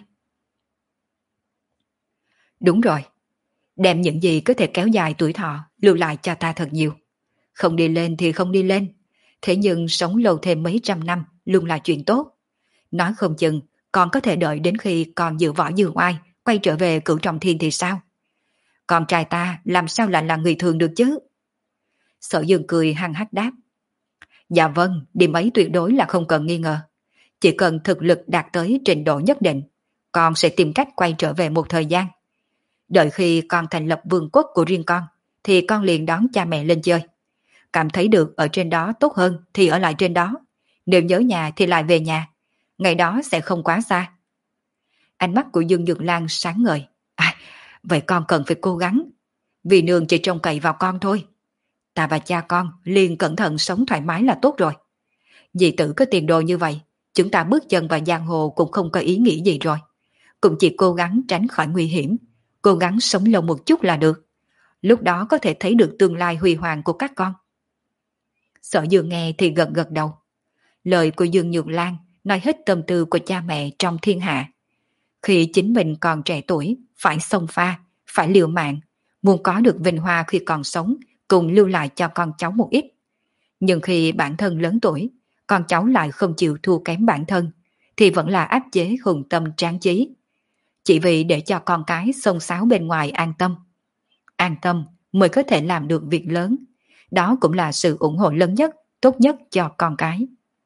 S1: Đúng rồi, đem những gì có thể kéo dài tuổi thọ, lưu lại cho ta thật nhiều. Không đi lên thì không đi lên, thế nhưng sống lâu thêm mấy trăm năm luôn là chuyện tốt. Nói không chừng, còn có thể đợi đến khi còn dự võ Dương Oai quay trở về Cửu Trọng Thiên thì sao? Con trai ta làm sao lại là người thường được chứ? Sở Dương cười hăng hắc đáp. Dạ vâng, điểm ấy tuyệt đối là không cần nghi ngờ. Chỉ cần thực lực đạt tới trình độ nhất định, con sẽ tìm cách quay trở về một thời gian. Đợi khi con thành lập vương quốc của riêng con, thì con liền đón cha mẹ lên chơi. Cảm thấy được ở trên đó tốt hơn thì ở lại trên đó. Nếu nhớ nhà thì lại về nhà. Ngày đó sẽ không quá xa. Ánh mắt của Dương Nhược Lan sáng ngời. À, vậy con cần phải cố gắng. Vì nương chỉ trông cậy vào con thôi. Ta và cha con liền cẩn thận sống thoải mái là tốt rồi. Dì tử có tiền đồ như vậy, chúng ta bước chân vào giang hồ cũng không có ý nghĩ gì rồi. Cũng chỉ cố gắng tránh khỏi nguy hiểm, cố gắng sống lâu một chút là được. Lúc đó có thể thấy được tương lai huy hoàng của các con. Sở Dương nghe thì gật gật đầu. Lời của Dương Nhược Lan nói hết tâm tư của cha mẹ trong thiên hạ. Khi chính mình còn trẻ tuổi, phải xông pha, phải liều mạng, muốn có được vinh hoa khi còn sống, cùng lưu lại cho con cháu một ít. Nhưng khi bản thân lớn tuổi, con cháu lại không chịu thua kém bản thân, thì vẫn là áp chế hùng tâm tráng chí. Chỉ vì để cho con cái xông xáo bên ngoài an tâm. An tâm mới có thể làm được việc lớn. Đó cũng là sự ủng hộ lớn nhất, tốt nhất cho con cái.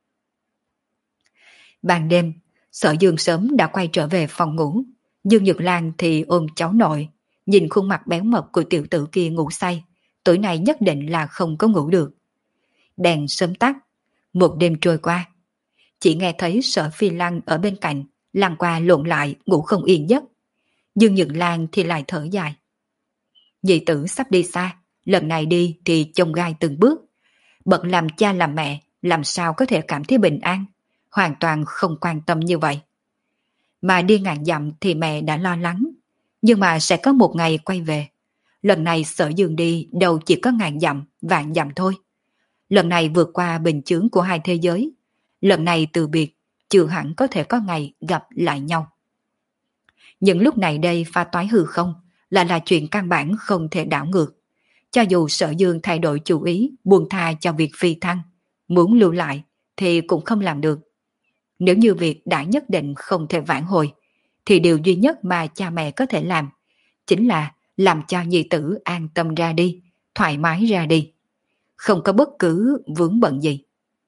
S1: Ban đêm, Sở Dương sớm đã quay trở về phòng ngủ. Dương Nhược Lan thì ôm cháu nội, nhìn khuôn mặt béo mập của tiểu tử kia ngủ say, tối nay nhất định là không có ngủ được. đèn sớm tắt. Một đêm trôi qua, chỉ nghe thấy Sở Phi Lăng ở bên cạnh, lăn qua lộn lại ngủ không yên giấc. Dương Nhược Lan thì lại thở dài. Nhị tử sắp đi xa, lần này đi thì chông gai từng bước. Bận làm cha làm mẹ, làm sao có thể cảm thấy bình an, hoàn toàn không quan tâm như vậy. Mà đi ngàn dặm thì mẹ đã lo lắng, nhưng mà sẽ có một ngày quay về. Lần này Sở Dương đi đâu chỉ có ngàn dặm, vạn dặm thôi. Lần này vượt qua bình chướng của hai thế giới, lần này từ biệt, chưa hẳn có thể có ngày gặp lại nhau. Những lúc này đây pha toái hư không là là chuyện căn bản không thể đảo ngược. Cho dù Sở Dương thay đổi chủ ý, buông tha cho việc phi thăng, muốn lưu lại thì cũng không làm được. Nếu như việc đã nhất định không thể vãn hồi, thì điều duy nhất mà cha mẹ có thể làm chính là làm cho nhi tử an tâm ra đi, thoải mái ra đi. Không có bất cứ vướng bận gì.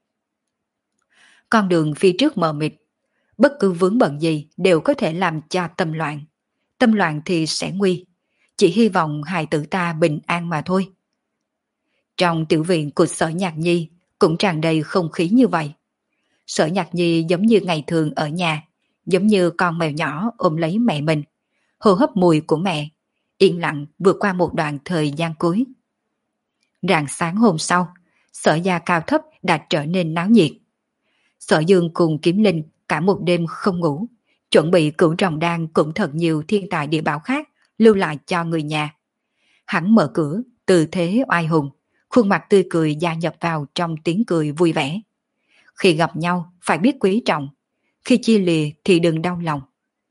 S1: Con đường phía trước mờ mịt, bất cứ vướng bận gì đều có thể làm cho tâm loạn. Tâm loạn thì sẽ nguy. Chỉ hy vọng hài tử ta bình an mà thôi. Trong tiểu viện của Sở Nhạc Nhi cũng tràn đầy không khí như vậy. Sở Nhạc Nhi giống như ngày thường ở nhà, giống như con mèo nhỏ ôm lấy mẹ mình, hô hấp mùi của mẹ, yên lặng vượt qua một đoạn thời gian cuối. Rạng sáng hôm sau, Sở gia cao thấp đã trở nên náo nhiệt. Sở Dương cùng Kiếm Linh cả một đêm không ngủ, chuẩn bị cửu tròng đan cũng thật nhiều thiên tài địa bảo khác lưu lại cho người nhà. Hắn mở cửa, từ thế oai hùng, khuôn mặt tươi cười gia nhập vào trong tiếng cười vui vẻ. Khi gặp nhau phải biết quý trọng, khi chia lìa thì đừng đau lòng.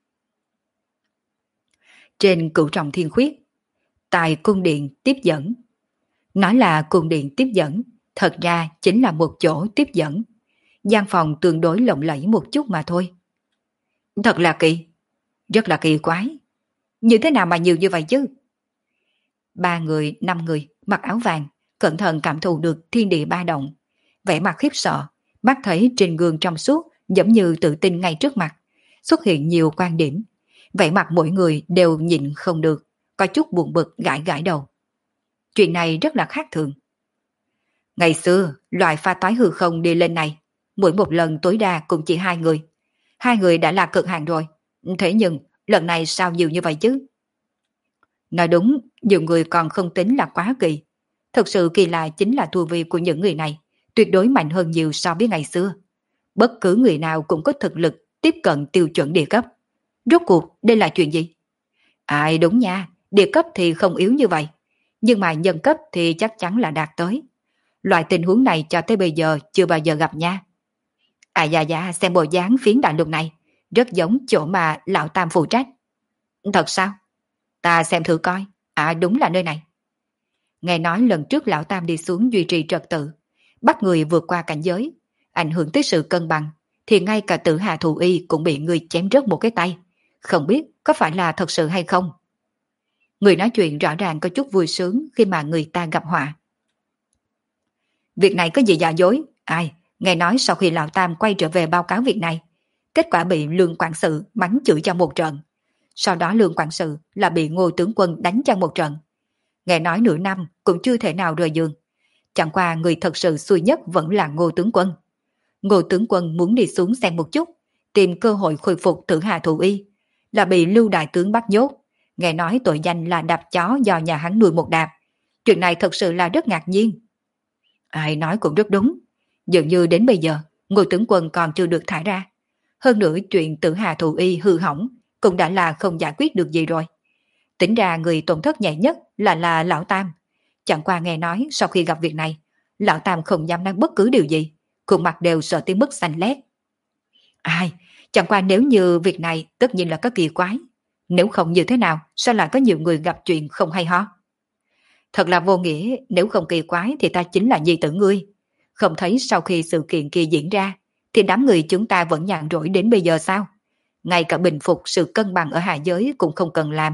S1: Trên cửu trọng thiên khuyết, tại cung điện tiếp dẫn. Nói là cung điện tiếp dẫn, thật ra chính là một chỗ tiếp dẫn. Gian phòng tương đối lộng lẫy một chút mà thôi. Thật là kỳ, rất là kỳ quái. Như thế nào mà nhiều như vậy chứ? Ba người, năm người, mặc áo vàng, cẩn thận cảm thụ được thiên địa ba động. Vẻ mặt khiếp sợ, mắt thấy trên gương trong suốt giống như tự tin ngay trước mặt. Xuất hiện nhiều quan điểm. Vẻ mặt mỗi người đều nhịn không được, có chút buồn bực gãi gãi đầu. Chuyện này rất là khác thường. Ngày xưa, loại pha toái hư không đi lên này, mỗi một lần tối đa cũng chỉ hai người. Hai người đã là cực hạn rồi. Thế nhưng, lần này sao nhiều như vậy chứ? Nói đúng, nhiều người còn không tính là quá kỳ. Thực sự kỳ lạ chính là tu vi của những người này, tuyệt đối mạnh hơn nhiều so với ngày xưa. Bất cứ người nào cũng có thực lực tiếp cận tiêu chuẩn địa cấp. Rốt cuộc, đây là chuyện gì? Ai đúng nha, địa cấp thì không yếu như vậy. Nhưng mà nhân cấp thì chắc chắn là đạt tới. Loại tình huống này cho tới bây giờ chưa bao giờ gặp nha. À dạ dạ, xem bộ dáng phiến đại lục này, rất giống chỗ mà lão Tam phụ trách. Thật sao? Ta xem thử coi. À đúng là nơi này. Nghe nói lần trước lão Tam đi xuống duy trì trật tự, bắt người vượt qua cảnh giới, ảnh hưởng tới sự cân bằng, thì ngay cả Tử Hà Thù Y cũng bị người chém rớt một cái tay. Không biết có phải là thật sự hay không? Người nói chuyện rõ ràng có chút vui sướng khi mà người ta gặp họa. Việc này có gì giả dối? Ai? Nghe nói sau khi lão Tam quay trở về báo cáo việc này, kết quả bị Lương Quản sự mắng chửi cho một trận. Sau đó Lương Quản sự là bị Ngô tướng quân đánh cho một trận. Nghe nói nửa năm cũng chưa thể nào rời giường. Chẳng qua người thật sự xui nhất vẫn là Ngô tướng quân. Ngô tướng quân muốn đi xuống xem một chút, tìm cơ hội khôi phục Tử Hà Thù Y, là bị Lưu đại tướng bắt nhốt. Nghe nói tội danh là đạp chó do nhà hắn nuôi một đạp. Chuyện này thật sự là rất ngạc nhiên. Ai nói cũng rất đúng. Dường như đến bây giờ, Ngô tướng quân còn chưa được thả ra. Hơn nữa chuyện Tử Hà Thù Y hư hỏng cũng đã là không giải quyết được gì rồi. Tính ra người tổn thất nhẹ nhất là là Lão Tam. Chẳng qua nghe nói sau khi gặp việc này, Lão Tam không dám nói bất cứ điều gì, khuôn mặt đều sợ tới mức xanh lét. Ai, chẳng qua nếu như việc này tất nhiên là có kỳ quái. Nếu không như thế nào, sao lại có nhiều người gặp chuyện không hay ho? Thật là vô nghĩa, nếu không kỳ quái thì ta chính là nhi tử ngươi. Không thấy sau khi sự kiện kia diễn ra, thì đám người chúng ta vẫn nhàn rỗi đến bây giờ sao? Ngay cả bình phục sự cân bằng ở hạ giới cũng không cần làm.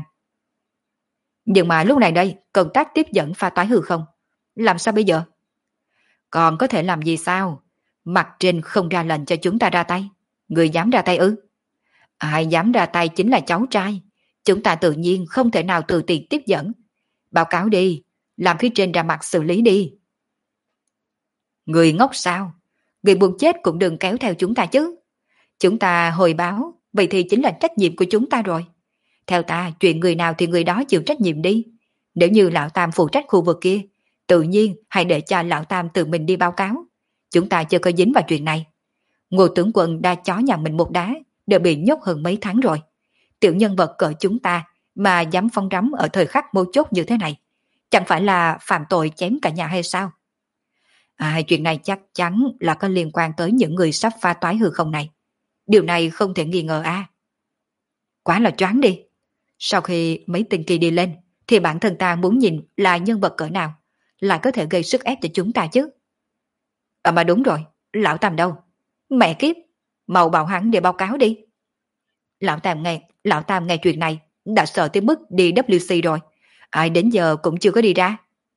S1: Nhưng mà lúc này đây, công tác tiếp dẫn pha toái hư không? Làm sao bây giờ? Còn có thể làm gì sao? Mặt trên không ra lệnh cho chúng ta ra tay. Người dám ra tay ư? Ai dám ra tay chính là cháu trai. Chúng ta tự nhiên không thể nào từ tiền tiếp dẫn. Báo cáo đi, làm phía trên ra mặt xử lý đi. Người ngốc sao? Người buồn chết cũng đừng kéo theo chúng ta chứ. Chúng ta hồi báo, vậy thì chính là trách nhiệm của chúng ta rồi. Theo ta, chuyện người nào thì người đó chịu trách nhiệm đi. Nếu như Lão Tam phụ trách khu vực kia, tự nhiên hãy để cho Lão Tam tự mình đi báo cáo. Chúng ta chưa có dính vào chuyện này. Ngô tướng quân đã chó nhà mình một đá, đều bị nhốt hơn mấy tháng rồi. Tiểu nhân vật cỡ chúng ta mà dám phong rắm ở thời khắc mấu chốt như thế này, chẳng phải là phạm tội chém cả nhà hay sao? À, chuyện này chắc chắn là có liên quan tới những người sắp pha toái hư không này. Điều này không thể nghi ngờ a. À. Quá là choáng đi. Sau khi mấy tên kia đi lên, thì bản thân ta muốn nhìn là nhân vật cỡ nào, lại có thể gây sức ép cho chúng ta chứ. À mà đúng rồi, Lão Tam đâu? Mẹ kiếp, mau bảo hắn để báo cáo đi. Lão Tam nghe, Lão Tam nghe chuyện này, đã sợ tới mức đi vê kép xê rồi. Ai đến giờ cũng chưa có đi ra.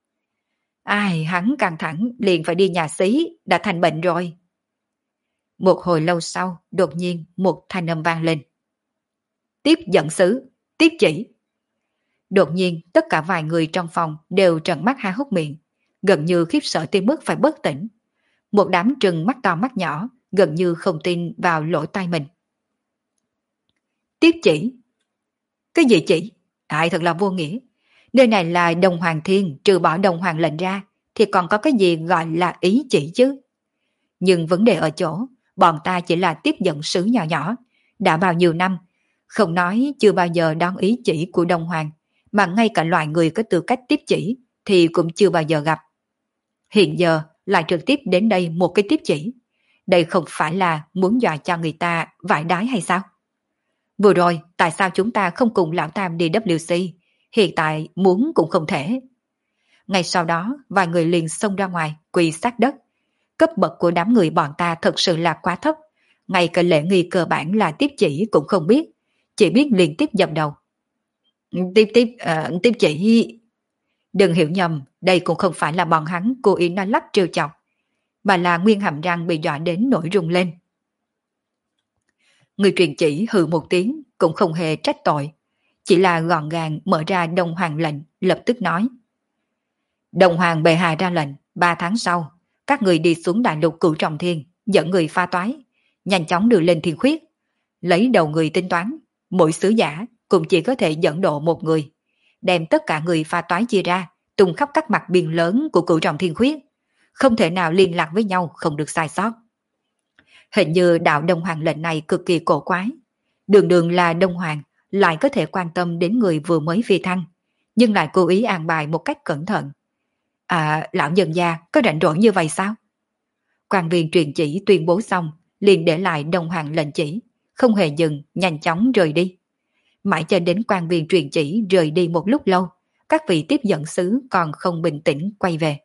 S1: Ai, hắn căng thẳng liền phải đi nhà xí, đã thành bệnh rồi. Một hồi lâu sau, đột nhiên một thanh âm vang lên. Tiếp dẫn sứ, tiếp chỉ. Đột nhiên tất cả vài người trong phòng đều trợn mắt há hốc miệng, gần như khiếp sợ tới mức phải bất tỉnh. Một đám trừng mắt to mắt nhỏ, gần như không tin vào lỗ tai mình. Tiếp chỉ? Cái gì chỉ? Ai thật là vô nghĩa. Nơi này là Đông Hoàng Thiên, trừ bỏ Đông Hoàng lệnh ra, thì còn có cái gì gọi là ý chỉ chứ? Nhưng vấn đề ở chỗ, bọn ta chỉ là tiếp dẫn sứ nhỏ nhỏ, đã bao nhiêu năm, không nói chưa bao giờ đón ý chỉ của Đông Hoàng, mà ngay cả loại người có tư cách tiếp chỉ thì cũng chưa bao giờ gặp. Hiện giờ lại trực tiếp đến đây một cái tiếp chỉ. Đây không phải là muốn dọa cho người ta vải đái hay sao? Vừa rồi, tại sao chúng ta không cùng Lão Tam đi vê kép xê? Hiện tại muốn cũng không thể. Ngay sau đó, vài người liền xông ra ngoài, quỳ sát đất. Cấp bậc của đám người bọn ta thật sự là quá thấp. Ngay cả lễ nghi cơ bản là tiếp chỉ cũng không biết. Chỉ biết liên tiếp dập đầu. Tiếp tiếp, uh, tiếp chỉ... Đừng hiểu nhầm, đây cũng không phải là bọn hắn cố ý nói lắp trêu chọc, mà là nguyên hàm răng bị dọa đến nổi rung lên. Người truyền chỉ hừ một tiếng, cũng không hề trách tội, chỉ là gọn gàng mở ra Đông Hoàng lệnh, lập tức nói. Đông Hoàng bệ hạ ra lệnh, ba tháng sau, các người đi xuống đại lục Cửu Trọng Thiên, dẫn người pha toái, nhanh chóng đưa lên thiên khuyết, lấy đầu người tính toán, mỗi sứ giả cũng chỉ có thể dẫn độ một người, đem tất cả người pha toái chia ra, tung khắp các mặt biên lớn của Cửu Trọng Thiên khuyết, không thể nào liên lạc với nhau, không được sai sót. Hình như đạo Đông Hoàng lệnh này cực kỳ cổ quái, đường đường là Đông Hoàng lại có thể quan tâm đến người vừa mới phi thăng, nhưng lại cố ý an bài một cách cẩn thận. À, lão nhân gia có rảnh rỗi như vậy sao? Quan viên truyền chỉ tuyên bố xong, liền để lại Đông Hoàng lệnh chỉ, không hề dừng, nhanh chóng rời đi. Mãi cho đến quan viên truyền chỉ rời đi một lúc lâu, các vị tiếp dẫn sứ còn không bình tĩnh quay về.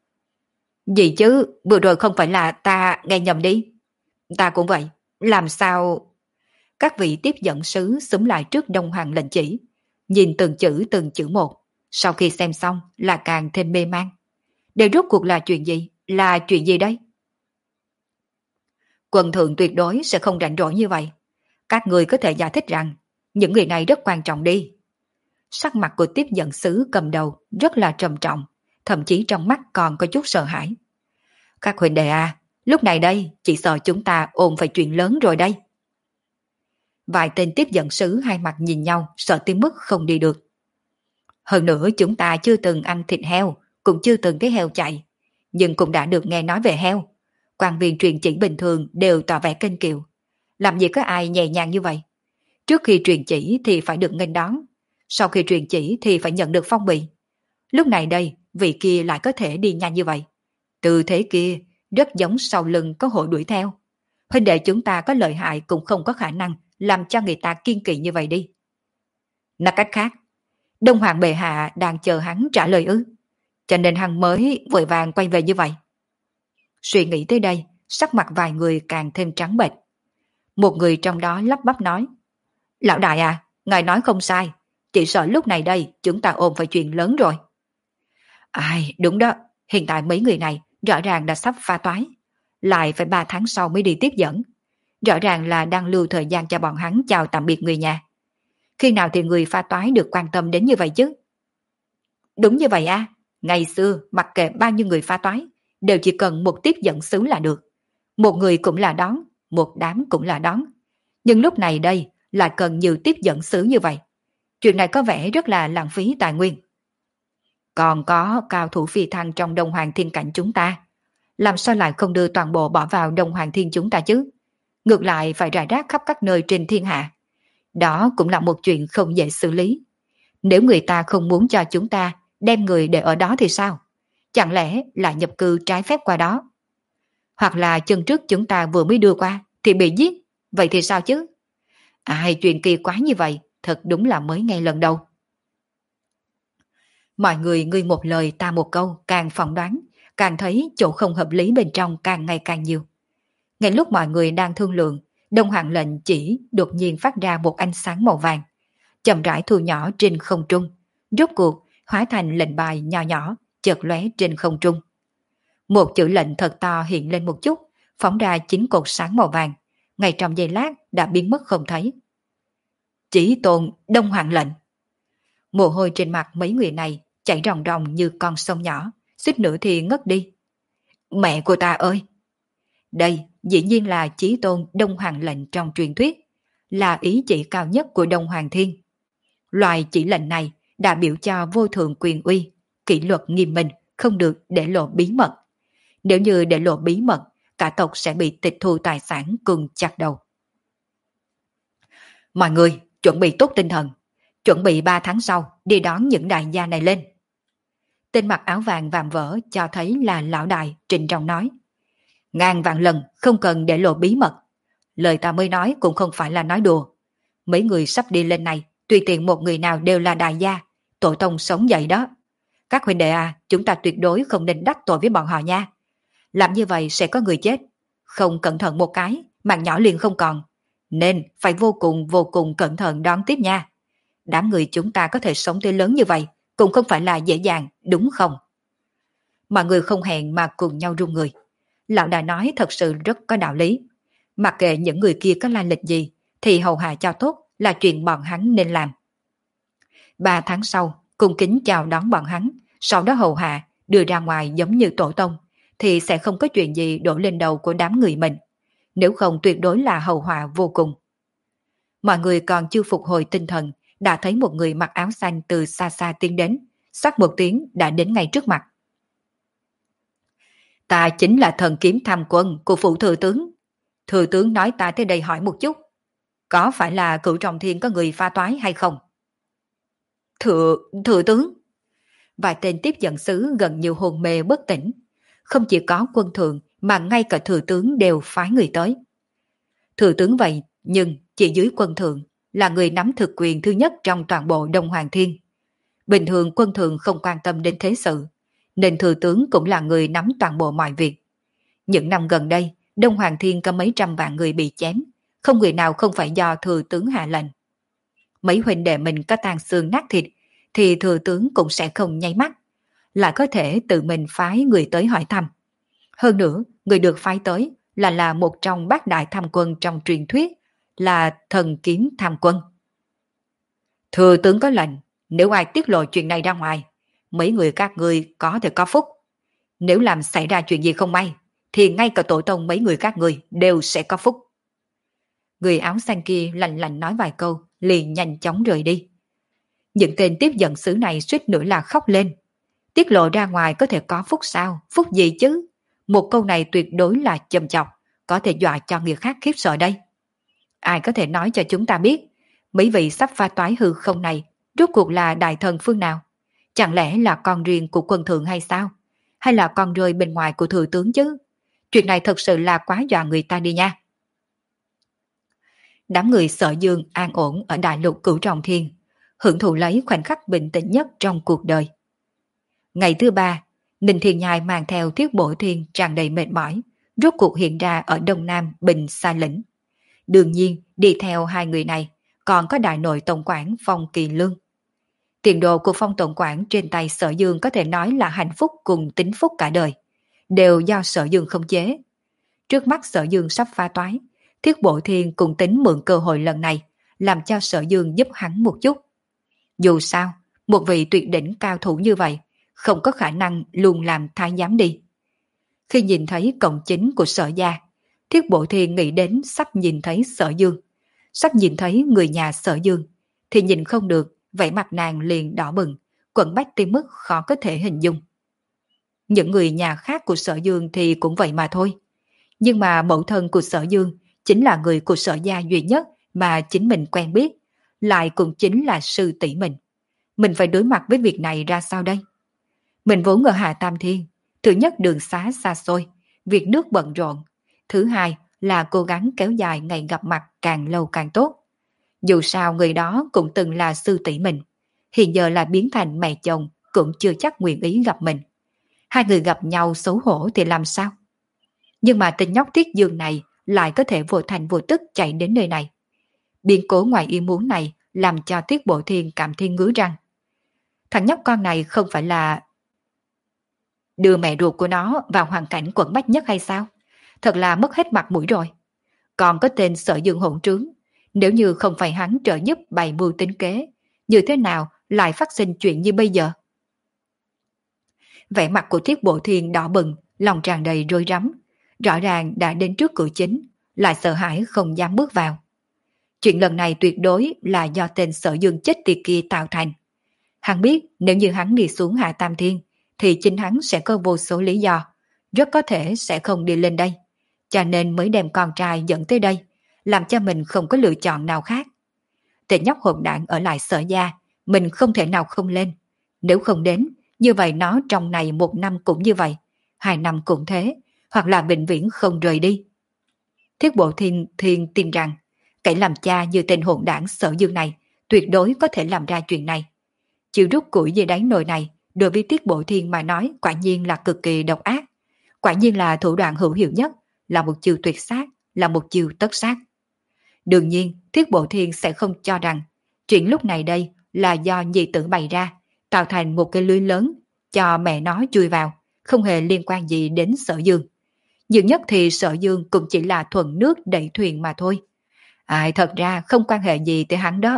S1: Gì chứ, vừa rồi không phải là ta nghe nhầm đi. Ta cũng vậy, làm sao... Các vị tiếp dẫn sứ xúm lại trước Đông Hoàng lệnh chỉ, nhìn từng chữ từng chữ một, sau khi xem xong là càng thêm mê man. Đây rốt cuộc là chuyện gì? Là chuyện gì đấy? Quần thượng tuyệt đối sẽ không rảnh rỗi như vậy. Các người có thể giải thích rằng những người này rất quan trọng đi. Sắc mặt của tiếp dẫn sứ cầm đầu rất là trầm trọng, thậm chí trong mắt còn có chút sợ hãi. Các huynh đệ à, lúc này đây chỉ sợ chúng ta ôm phải chuyện lớn rồi đây. Vài tên tiếp dẫn sứ hai mặt nhìn nhau, sợ tới mức không đi được. Hơn nữa chúng ta chưa từng ăn thịt heo, cũng chưa từng thấy heo chạy, nhưng cũng đã được nghe nói về heo. Quan viên truyền chỉ bình thường đều tỏ vẻ kênh kiệu. Làm gì có ai nhẹ nhàng như vậy? Trước khi truyền chỉ thì phải được nghênh đón, sau khi truyền chỉ thì phải nhận được phong bì. Lúc này đây, vị kia lại có thể đi nhanh như vậy. Tư thế kia rất giống sau lưng có hội đuổi theo. Huynh đệ chúng ta có lợi hại cũng không có khả năng làm cho người ta kiên kỵ như vậy đi. Nói cách khác, Đông Hoàng bệ hạ đang chờ hắn trả lời ư, cho nên hắn mới vội vàng quay về như vậy. Suy nghĩ tới đây, sắc mặt vài người càng thêm trắng bệch. Một người trong đó lắp bắp nói, lão đại à, ngài nói không sai, chỉ sợ lúc này đây chúng ta ôm phải chuyện lớn rồi. Ai, đúng đó, hiện tại mấy người này rõ ràng đã sắp pha toái, lại phải ba tháng sau mới đi tiếp dẫn. Rõ ràng là đang lưu thời gian cho bọn hắn chào tạm biệt người nhà. Khi nào thì người pha toái được quan tâm đến như vậy chứ? Đúng như vậy à, ngày xưa mặc kệ bao nhiêu người pha toái, đều chỉ cần một tiếp dẫn sứ là được. Một người cũng là đón, một đám cũng là đón. Nhưng lúc này đây lại cần nhiều tiếp dẫn sứ như vậy. Chuyện này có vẻ rất là lãng phí tài nguyên. Còn có cao thủ phi thăng trong Đông Hoàng Thiên Cảnh chúng ta. Làm sao lại không đưa toàn bộ bỏ vào Đông Hoàng Thiên chúng ta chứ? Ngược lại phải rải rác khắp các nơi trên thiên hạ. Đó cũng là một chuyện không dễ xử lý. Nếu người ta không muốn cho chúng ta đem người để ở đó thì sao? Chẳng lẽ là nhập cư trái phép qua đó? Hoặc là chân trước chúng ta vừa mới đưa qua thì bị giết, vậy thì sao chứ? Ai chuyện kỳ quái như vậy, thật đúng là mới nghe lần đầu. Mọi người ngươi một lời ta một câu, càng phỏng đoán, càng thấy chỗ không hợp lý bên trong càng ngày càng nhiều. Ngay lúc mọi người đang thương lượng, Đông Hoàng lệnh chỉ đột nhiên phát ra một ánh sáng màu vàng, chậm rãi thu nhỏ trên không trung, rốt cuộc hóa thành lệnh bài nhỏ nhỏ, chợt lóe trên không trung. Một chữ lệnh thật to hiện lên một chút, phóng ra chín cột sáng màu vàng, ngay trong giây lát đã biến mất không thấy. Chỉ tôn Đông Hoàng lệnh. Mồ hôi trên mặt mấy người này chảy ròng ròng như con sông nhỏ, suýt nữa thì ngất đi. Mẹ của ta ơi! Đây dĩ nhiên là chí tôn Đông Hoàng lệnh trong truyền thuyết, là ý chỉ cao nhất của Đông Hoàng Thiên. Loại chỉ lệnh này đã biểu cho vô thượng quyền uy, kỷ luật nghiêm minh, không được để lộ bí mật. Nếu như để lộ bí mật, cả tộc sẽ bị tịch thu tài sản cùng chặt đầu. Mọi người chuẩn bị tốt tinh thần, chuẩn bị ba tháng sau đi đón những đại gia này lên. Tên mặc áo vàng vạm vỡ cho thấy là lão đại trịnh trọng nói. Ngàn vạn lần không cần để lộ bí mật. Lời ta mới nói cũng không phải là nói đùa. Mấy người sắp đi lên này, tùy tiện một người nào đều là đại gia, tổ tông sống dậy đó. Các huynh đệ à, chúng ta tuyệt đối không nên đắc tội với bọn họ nha. Làm như vậy sẽ có người chết. Không cẩn thận một cái, mạng nhỏ liền không còn. Nên phải vô cùng vô cùng cẩn thận đón tiếp nha. Đám người chúng ta có thể sống tới lớn như vậy, cũng không phải là dễ dàng, đúng không? Mọi người không hẹn mà cùng nhau run người. Lão đại nói thật sự rất có đạo lý. Mặc kệ những người kia có lai lịch gì, thì hầu hạ cho tốt là chuyện bọn hắn nên làm. Ba tháng sau, cung kính chào đón bọn hắn, sau đó hầu hạ, đưa ra ngoài giống như tổ tông, thì sẽ không có chuyện gì đổ lên đầu của đám người mình. Nếu không tuyệt đối là hầu hạ vô cùng. Mọi người còn chưa phục hồi tinh thần, đã thấy một người mặc áo xanh từ xa xa tiến đến, xoát một tiếng đã đến ngay trước mặt. Ta chính là thần kiếm tham quân của phụ thừa tướng. Thừa tướng nói ta tới đây hỏi một chút. Có phải là cửu trọng thiên có người pha toái hay không? Thừa, thừa tướng. Vài tên tiếp dẫn sứ gần như hồn mê bất tỉnh. Không chỉ có quân thường mà ngay cả thừa tướng đều phái người tới. Thừa tướng vậy nhưng chỉ dưới quân thường là người nắm thực quyền thứ nhất trong toàn bộ Đông Hoàng Thiên. Bình thường quân thường không quan tâm đến thế sự, nên thừa tướng cũng là người nắm toàn bộ mọi việc. Những năm gần đây, Đông Hoàng Thiên có mấy trăm vạn người bị chém, không người nào không phải do thừa tướng hạ lệnh. Mấy huynh đệ mình có tàn xương nát thịt, thì thừa tướng cũng sẽ không nháy mắt, lại có thể tự mình phái người tới hỏi thăm. Hơn nữa, người được phái tới là là một trong bát đại tham quân trong truyền thuyết, là thần kiếm tham quân. Thừa tướng có lệnh, nếu ai tiết lộ chuyện này ra ngoài, mấy người các ngươi có thể có phúc. Nếu làm xảy ra chuyện gì không may, thì ngay cả tổ tông mấy người các ngươi đều sẽ có phúc. Người áo xanh kia lạnh lạnh nói vài câu, liền nhanh chóng rời đi. Những tên tiếp dẫn sứ này suýt nữa là khóc lên. Tiết lộ ra ngoài có thể có phúc sao? Phúc gì chứ? Một câu này tuyệt đối là châm chọc, có thể dọa cho người khác khiếp sợ đây. Ai có thể nói cho chúng ta biết, mấy vị sắp pha toái hư không này, rốt cuộc là đại thần phương nào? Chẳng lẽ là con riêng của quân thượng hay sao? Hay là con rơi bên ngoài của thừa tướng chứ? Chuyện này thật sự là quá dọa người ta đi nha. Đám người Sở Dương an ổn ở đại lục Cửu Trọng Thiên, hưởng thụ lấy khoảnh khắc bình tĩnh nhất trong cuộc đời. Ngày thứ ba, Ninh Thiên Nhai mang theo Thiết Bổ Thiên tràn đầy mệt mỏi, rốt cuộc hiện ra ở Đông Nam Bình Sa Lĩnh. Đương nhiên, đi theo hai người này, còn có đại nội tổng quản Phong Kỳ Lương. Tiền đồ của Phong tổng quản trên tay Sở Dương có thể nói là hạnh phúc cùng tính phúc cả đời, đều do Sở Dương khống chế. Trước mắt Sở Dương sắp phá toái, Thiết Bổ Thiên cùng tính mượn cơ hội lần này, làm cho Sở Dương giúp hắn một chút. Dù sao, một vị tuyệt đỉnh cao thủ như vậy, không có khả năng luôn làm thái giám đi. Khi nhìn thấy cổng chính của Sở gia, Thiết Bộ Thiên nghĩ đến sắp nhìn thấy Sở Dương. Sắp nhìn thấy người nhà Sở Dương, thì nhìn không được, vẻ mặt nàng liền đỏ bừng, quặn bách tới mức khó có thể hình dung. Những người nhà khác của Sở Dương thì cũng vậy mà thôi. Nhưng mà mẫu thân của Sở Dương chính là người của Sở gia duy nhất mà chính mình quen biết, lại cũng chính là sư tỷ mình. Mình phải đối mặt với việc này ra sao đây? Mình vốn ở Hạ Tam Thiên, thứ nhất đường xá xa xôi, việc nước bận rộn. Thứ hai là cố gắng kéo dài ngày gặp mặt càng lâu càng tốt. Dù sao người đó cũng từng là sư tỷ mình, hiện giờ là biến thành mẹ chồng cũng chưa chắc nguyện ý gặp mình. Hai người gặp nhau xấu hổ thì làm sao? Nhưng mà tên nhóc Tiết Dương này lại có thể vô thành vô tức chạy đến nơi này. Biến cố ngoài ý muốn này làm cho Tiết Bộ Thiên cảm thấy ngứa răng. Thằng nhóc con này không phải là đưa mẹ ruột của nó vào hoàn cảnh quẩn bách nhất hay sao? Thật là mất hết mặt mũi rồi. Còn có tên Sở Dương hỗn trướng, nếu như không phải hắn trợ giúp bày mưu tính kế, như thế nào lại phát sinh chuyện như bây giờ? Vẻ mặt của Thiết Bộ Thiên đỏ bừng, lòng tràn đầy rối rắm, rõ ràng đã đến trước cửa chính, lại sợ hãi không dám bước vào. Chuyện lần này tuyệt đối là do tên Sở Dương chết tiệt kia tạo thành. Hắn biết nếu như hắn đi xuống Hạ Tam Thiên, thì chính hắn sẽ có vô số lý do, rất có thể sẽ không đi lên đây, cho nên mới đem con trai dẫn tới đây, làm cho mình không có lựa chọn nào khác. Tên nhóc hỗn đản ở lại Sở gia, mình không thể nào không lên. Nếu không đến, như vậy nó trong này một năm cũng như vậy, hai năm cũng thế, hoặc là vĩnh viễn không rời đi. Thiết Bộ Thiên Thiên tin rằng, kẻ làm cha như tên hỗn đản Sở Dương này, tuyệt đối có thể làm ra chuyện này. Chịu rút củi dưới đáy nồi này, đối với Tiết Bộ Thiên mà nói quả nhiên là cực kỳ độc ác. Quả nhiên là thủ đoạn hữu hiệu nhất, là một chiêu tuyệt sát, là một chiêu tất sát. Đương nhiên, Thiết Bộ Thiên sẽ không cho rằng chuyện lúc này đây là do nhị tử bày ra, tạo thành một cái lưới lớn cho mẹ nó chui vào, không hề liên quan gì đến Sở Dương. Nhiều nhất thì Sở Dương cũng chỉ là thuận nước đẩy thuyền mà thôi. Ai thật ra không quan hệ gì tới hắn đó.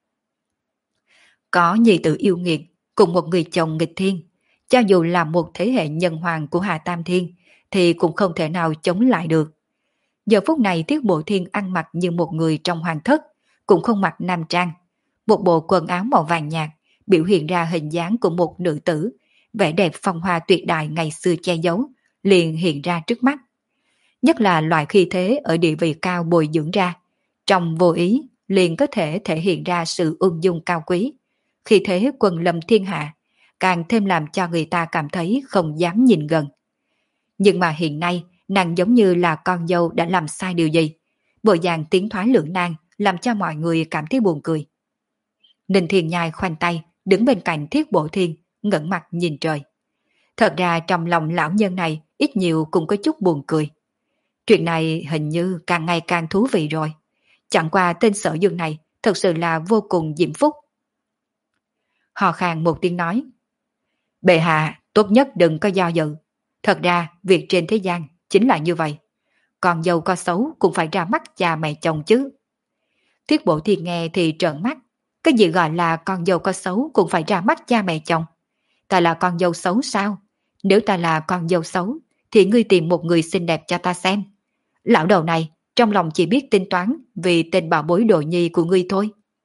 S1: Có nhị tử yêu nghiệt, cùng một người chồng nghịch thiên, cho dù là một thế hệ nhân hoàng của Hà Tam Thiên, thì cũng không thể nào chống lại được. Giờ phút này Tiết Bộ Thiên ăn mặc như một người trong hoàng thất, cũng không mặc nam trang. Một bộ quần áo màu vàng nhạt, biểu hiện ra hình dáng của một nữ tử, vẻ đẹp phong hoa tuyệt đại ngày xưa che giấu, liền hiện ra trước mắt. Nhất là loại khí thế ở địa vị cao bồi dưỡng ra, trong vô ý liền có thể thể hiện ra sự ung dung cao quý. Khi thế quần lâm thiên hạ, càng thêm làm cho người ta cảm thấy không dám nhìn gần. Nhưng mà hiện nay, nàng giống như là con dâu đã làm sai điều gì. Bộ dạng tiến thoái lưỡng nan làm cho mọi người cảm thấy buồn cười. Ninh Thiên Nhai khoanh tay, đứng bên cạnh Thiết Bộ Thiên, ngẩng mặt nhìn trời. Thật ra trong lòng lão nhân này ít nhiều cũng có chút buồn cười. Chuyện này hình như càng ngày càng thú vị rồi. Chẳng qua tên Sở Dương này thật sự là vô cùng diễm phúc. Hò khàn một tiếng nói. Bệ hạ, tốt nhất đừng có do dự. Thật ra, việc trên thế gian chính là như vậy. Con dâu có xấu cũng phải ra mắt cha mẹ chồng chứ. Thiết Bộ Thiên nghe thì trợn mắt. Cái gì gọi là con dâu có xấu cũng phải ra mắt cha mẹ chồng? Ta là con dâu xấu sao? Nếu ta là con dâu xấu, thì ngươi tìm một người xinh đẹp cho ta xem. Lão đầu này, trong lòng chỉ biết tính toán vì tên bảo bối đồ nhi của ngươi thôi.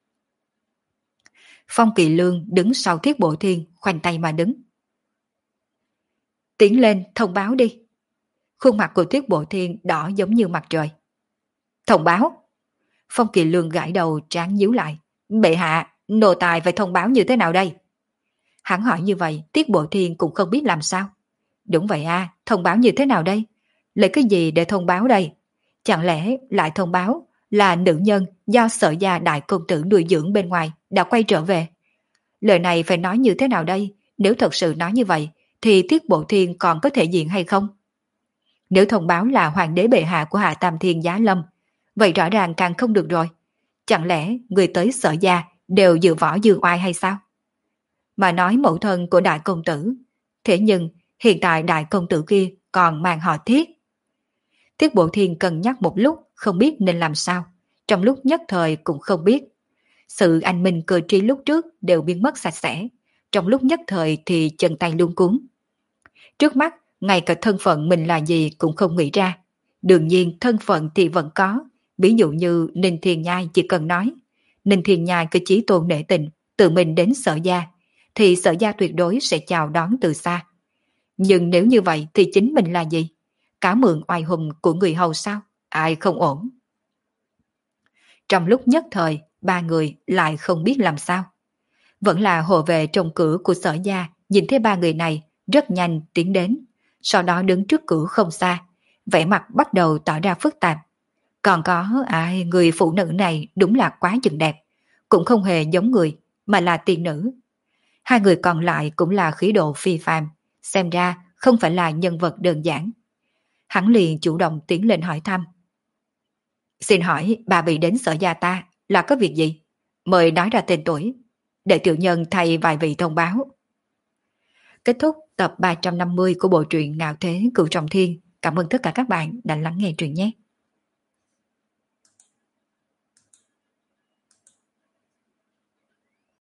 S1: Phong Kỳ Lương đứng sau Thiết Bộ Thiên, khoanh tay mà đứng. Tiến lên thông báo đi. Khuôn mặt của Thiết Bộ Thiên đỏ giống như mặt trời. Thông báo? Phong Kỳ Lương gãi đầu trán nhíu lại. Bệ hạ, nô tài phải thông báo như thế nào đây? Hắn hỏi như vậy, Thiết Bộ Thiên cũng không biết làm sao. Đúng vậy à, thông báo như thế nào đây? Lấy cái gì để thông báo đây? Chẳng lẽ lại thông báo là nữ nhân do Sở gia đại công tử nuôi dưỡng bên ngoài đã quay trở về? Lời này phải nói như thế nào đây? Nếu thật sự nói như vậy, thì Thiết Bộ Thiên còn có thể diện hay không? Nếu thông báo là hoàng đế bệ hạ của Hạ Tam Thiên giá lâm, vậy rõ ràng càng không được rồi. Chẳng lẽ người tới Sở gia đều dự võ dương oai hay sao? Mà nói mẫu thân của đại công tử, thế nhưng hiện tại đại công tử kia còn mang họ Thiết. Thiết Bộ Thiên cân nhắc một lúc không biết nên làm sao, trong lúc nhất thời cũng không biết. Sự anh minh cơ trí lúc trước đều biến mất sạch sẽ, trong lúc nhất thời thì chân tay luống cuống. Trước mắt, ngay cả thân phận mình là gì cũng không nghĩ ra. Đương nhiên thân phận thì vẫn có, ví dụ như Ninh Thiên Nhai chỉ cần nói. Ninh Thiên Nhai có chí tôn nể tình, tự mình đến Sở gia, thì Sở gia tuyệt đối sẽ chào đón từ xa. Nhưng nếu như vậy thì chính mình là gì? Cá mượn oai hùng của người hầu sao? Ai không ổn? Trong lúc nhất thời, ba người lại không biết làm sao. Vẫn là hộ vệ trong cửa của Sở gia nhìn thấy ba người này rất nhanh tiến đến, sau đó đứng trước cửa không xa, vẻ mặt bắt đầu tỏ ra phức tạp. Còn có ai người phụ nữ này đúng là quá chừng đẹp, cũng không hề giống người, mà là tiên nữ. Hai người còn lại cũng là khí độ phi phàm, xem ra không phải là nhân vật đơn giản. Hắn liền chủ động tiến lên hỏi thăm. Xin hỏi bà bị đến Sở gia ta là có việc gì? Mời nói ra tên tuổi, để tiểu nhân thay vài vị thông báo. Kết thúc tập ba trăm năm mươi của bộ truyện Ngạo Thế Cửu Trọng Thiên. Cảm ơn tất cả các bạn đã lắng nghe truyện nhé.